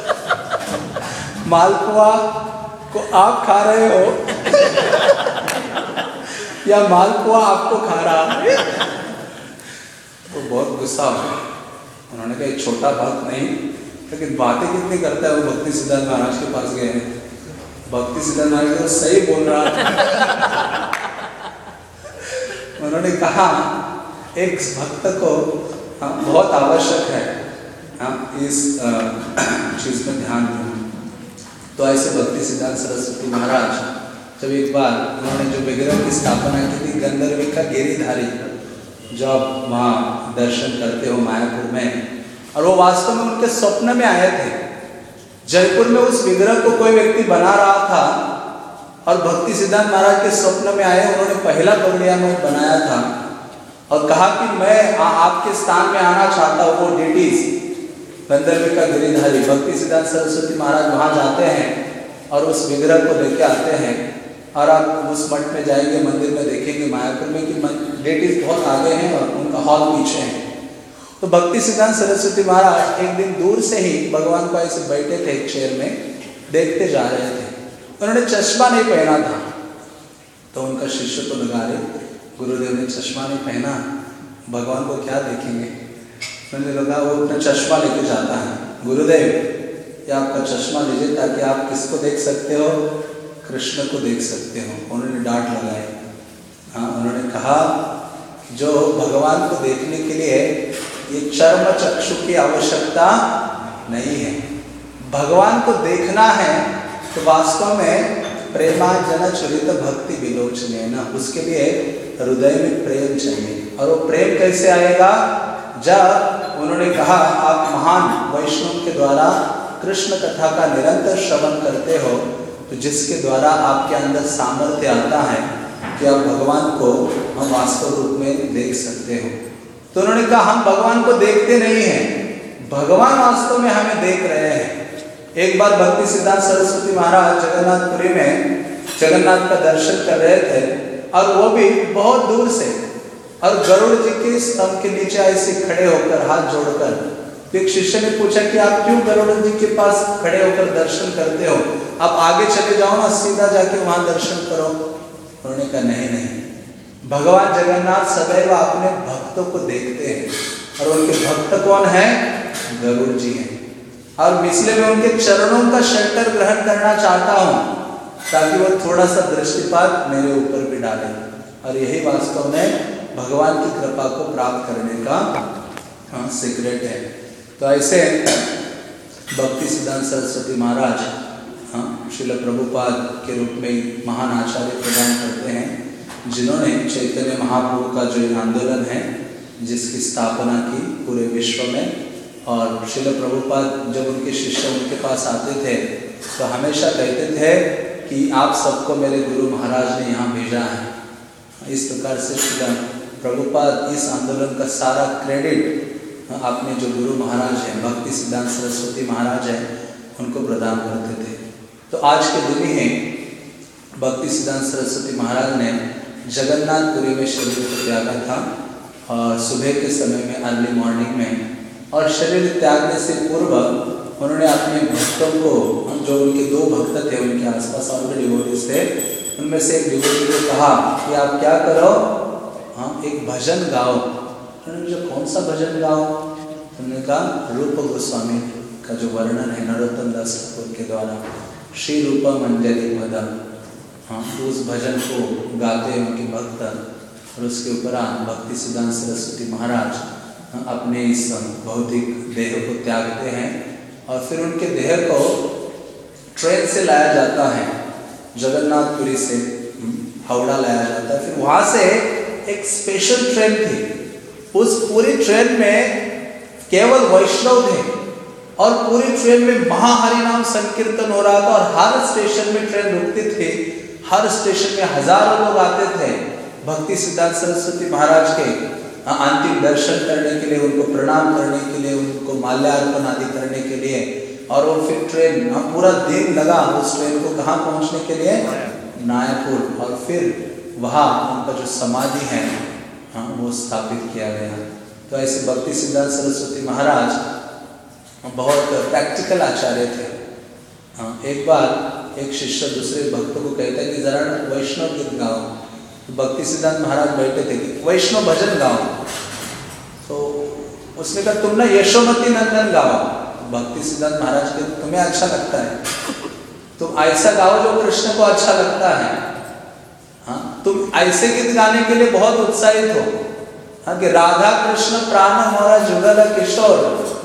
मालपुआ को आप खा रहे हो या मालपुआ आपको खा रहा है। तो बहुत गुस्सा हुआ। उन्होंने कहा एक छोटा भक्त नहीं, लेकिन बातें कितनी करता है। वो भक्ति सिद्धांत महाराज के पास गए। भक्ति सिद्धांत महाराज तो सही बोल रहा था। उन्होंने कहा एक भक्त को हाँ, बहुत आवश्यक है हाँ, इस चीज में ध्यान देना। तो ऐसे भक्ति सिद्धांत सरस्वती महाराज जब एक बार उन्होंने जो विग्रह की स्थापना की थी गंधर्विका गिरिधारी, जब वहाँ दर्शन करते हो मायापुर में, और वो वास्तव में उनके स्वप्न में आए थे। जयपुर में उस विग्रह को कोई व्यक्ति बना रहा था और भक्ति सिद्धांत महाराज के स्वप्न में आए। उन्होंने पहला गौड़िया में बनाया था और कहा कि मैं आ, आपके स्थान में आना चाहता हूँ। वो डेटीज गंधर्विका गिरिधारी भक्ति सिद्धांत सरस्वती महाराज वहाँ जाते हैं और उस विग्रह को लेके आते हैं। और आप उस मठ में जाएंगे, मंदिर में देखेंगे मायापुर में कि डेटीज बहुत आगे हैं और उनका हॉल पीछे है। तो भक्ति सिद्धांत सरस्वती महाराज एक दिन दूर से ही भगवान को ऐसे बैठे थे एक चेयर में, देखते जा रहे थे। उन्होंने चश्मा नहीं पहना था। तो उनका शिष्य को लगा रहे, गुरुदेव ने चश्मा नहीं पहना, भगवान को क्या देखेंगे। उन्होंने लगा वो अपना चश्मा लेके जाता है। गुरुदेव ये आपका चश्मा लीजिए ताकि आप किसको देख सकते हो, कृष्ण को देख सकते हो। उन्होंने डांट लगाए। हाँ, उन्होंने कहा जो भगवान को देखने के लिए ये चर्म चक्षु की आवश्यकता नहीं है। भगवान को देखना है तो वास्तव में प्रेमाजन चरित भक्ति विलोचने ना, उसके लिए हृदय में प्रेम चाहिए। और वो प्रेम कैसे आएगा? जब उन्होंने कहा आप महान वैष्णव के द्वारा कृष्ण कथा का निरंतर श्रवण करते हो, तो जिसके द्वारा आपके अंदर सामर्थ्य आता है कि आप भगवान को हम वास्तव रूप में देख सकते हो। तो उन्होंने कहा हम भगवान को देखते नहीं हैं, भगवान वास्तव में हमें देख रहे हैं। एक बार भक्ति सिद्धांत सरस्वती महाराज जगन्नाथपुरी में जगन्नाथ का दर्शन कर रहे थे और वो भी बहुत दूर से, और गरुड़ जी के स्तंभ के नीचे ऐसे खड़े होकर हाथ जोड़कर। एक शिष्य ने पूछा कि आप क्यों गरुड़ जी के पास खड़े होकर दर्शन करते हो, आप आगे चले जाओ ना, सीधा जाके वहां दर्शन करो। उन्होंने कहा नहीं नहीं, भगवान जगन्नाथ सदैव अपने भक्तों को देखते हैं और उनके भक्त कौन है? गरुड़ जी हैं। और इसलिए मैं उनके चरणों का शंकर ग्रहण करना चाहता हूँ ताकि वो थोड़ा सा दृष्टिपात मेरे ऊपर भी डाले। और यही वास्तव में भगवान की कृपा को प्राप्त करने का हाँ सीक्रेट है। तो ऐसे भक्ति सिद्धांत सरस्वती महाराज हाँ श्रील प्रभुपाद के रूप में महान आचार्य प्रदान करते हैं, जिन्होंने चैतन्य महाप्रभु का जो आंदोलन है जिसकी स्थापना की पूरे विश्व में। और श्रील प्रभुपाद जब उनके शिष्य उनके पास आते थे तो हमेशा कहते थे कि आप सबको मेरे गुरु महाराज ने यहाँ भेजा है। इस प्रकार से श्रील प्रभुपाद इस आंदोलन का सारा क्रेडिट अपने जो गुरु महाराज हैं भक्ति सिद्धांत सरस्वती महाराज हैं उनको प्रदान करते थे। तो आज के दिन ही भक्ति सिद्धांत सरस्वती महाराज ने जगन्नाथपुरी में शरीर को त्यागा था और सुबह के समय में अर्ली मॉर्निंग में, और शरीर त्यागने से पूर्व उन्होंने अपने भक्तों को, जो उनके दो भक्त थे उनके आसपास ऑलरेडी डिवोटीज थे, उनमें से एक डिवोटी को कहा कि आप क्या करो, हाँ एक भजन गाओ। उन्होंने जो कौन सा भजन गाओ? उन्होंने कहा रूप गोस्वामी का जो वर्णन है नरोत्तम दास ठाकुर के द्वारा, श्री रूपा मंजरी मदा, हाँ उस भजन को गाते उनके भक्त। और उसके उपरांत भक्ति सिद्धांत सरस्वती महाराज अपने इस भौतिक देह को त्यागते हैं और फिर उनके देह को ट्रेन से लाया जाता है, जगन्नाथपुरी से हावड़ा लाया जाता है। फिर वहाँ से एक स्पेशल ट्रेन थी, उस पूरी ट्रेन में केवल वैष्णव थे और पूरी ट्रेन में महाहरि नाम संकीर्तन हो रहा था। और हर स्टेशन में ट्रेन रुकती थी, हर स्टेशन में हजारों लोग आते थे भक्ति सिद्धांत सरस्वती महाराज के अंतिम दर्शन करने के लिए, उनको प्रणाम करने के लिए, उनको माल्यार्पण आदि करने के लिए। और वो फिर ट्रेन हाँ पूरा दिन लगा उस ट्रेन को कहाँ पहुँचने के लिए? नायापुर। और फिर वहाँ उनका जो समाधि है हाँ वो स्थापित किया गया। तो ऐसे भक्ति सिद्धांत सरस्वती महाराज बहुत प्रैक्टिकल आचार्य थे। हाँ एक बार एक शिष्य दूसरे भक्त को कहता है कि जरा वैष्णव गीत गाओ। तो भक्ति सिद्धांत महाराज बैठे थे कि वैष्णव भजन गाओ, तो उसने कहा तुम ना यशोमती नंदन गाओ। भक्ति सिद्धांत महाराज के तुम्हें अच्छा लगता है, तुम ऐसा गाओ जो कृष्ण को अच्छा लगता है। हाँ, तुम ऐसे गीत गाने के लिए बहुत उत्साहित हो, हाँ, कि राधा कृष्ण प्राण मोरा जुगल किशोर,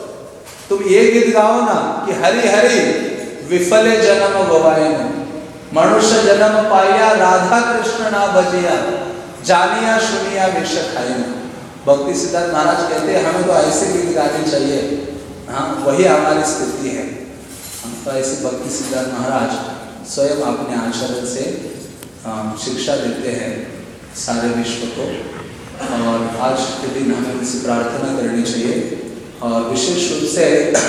तुम ये गीत गाओ ना कि हरि हरि विफले जन्म गवायन, मनुष्य जन्म पाया राधा कृष्ण ना भजिया, जानिया सुनिया विष खाइया। भक्ति सिद्धांत महाराज कहते हैं हमें तो ऐसे गीत गाने चाहिए, हाँ, वही हमारी स्थिति है। हम तो ऐसे भक्ति सिद्धांत महाराज स्वयं अपने आचरण से शिक्षा देते हैं सारे विश्व को, और आज के दिन हमें उनसे प्रार्थना करनी चाहिए। और विशेष रूप से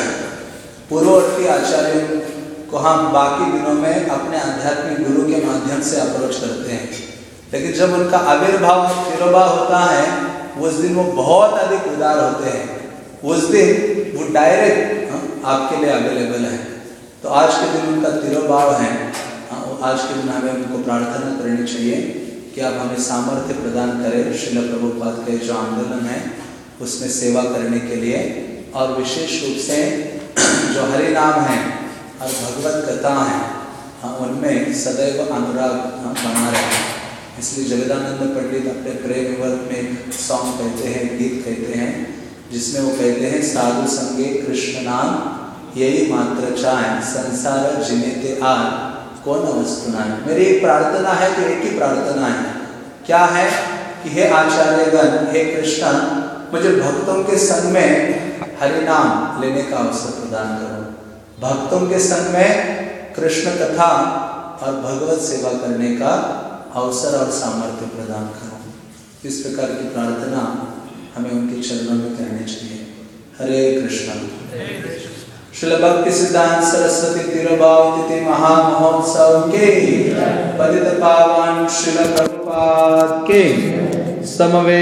पूर्ववर्ती आचार्यों को हम बाकी दिनों में अपने आध्यात्मिक गुरु के माध्यम से अप्रोच करते हैं, लेकिन जब उनका आविर्भाव तिरोभाव होता है उस दिन वो बहुत अधिक उदार होते हैं, उस दिन वो डायरेक्ट आपके लिए अवेलेबल है। तो आज के दिन उनका तिरोभाव है, आज के दिन हमें उनको प्रार्थना करनी चाहिए कि आप हमें सामर्थ्य प्रदान करें श्रील प्रभुपाद के जो आंदोलन है उसमें सेवा करने के लिए, और विशेष रूप से जो हरि नाम है और भगवत कथा है, हाँ, उनमें सदैव अनुराग बना रहे। इसलिए जगदानंद पंडित अपने प्रेम विवर्त में एक सॉन्ग कहते हैं, गीत कहते हैं, जिसमें वो कहते हैं साधु संगे कृष्ण नाम यही मात्र चाहे, संसार जिनेते आन कौन वस्तु ना। मेरी एक प्रार्थना है, तो एक ही प्रार्थना है, क्या है कि हे आचार्यगण, हे कृष्ण, मुझे भक्तों के संग में हरि नाम लेने का अवसर प्रदान करो, भक्तों के संग में कृष्ण कथा और भगवत सेवा करने का अवसर और सामर्थ्य प्रदान करो। इस प्रकार की प्रार्थना हमें उनके चरणों में करनी चाहिए। हरे कृष्ण। श्रील भक्ति सिद्धांत सरस्वती तिरुभाव तिथि महामहोत्सव के पतित पावन श्रील प्रभुपाद के समवे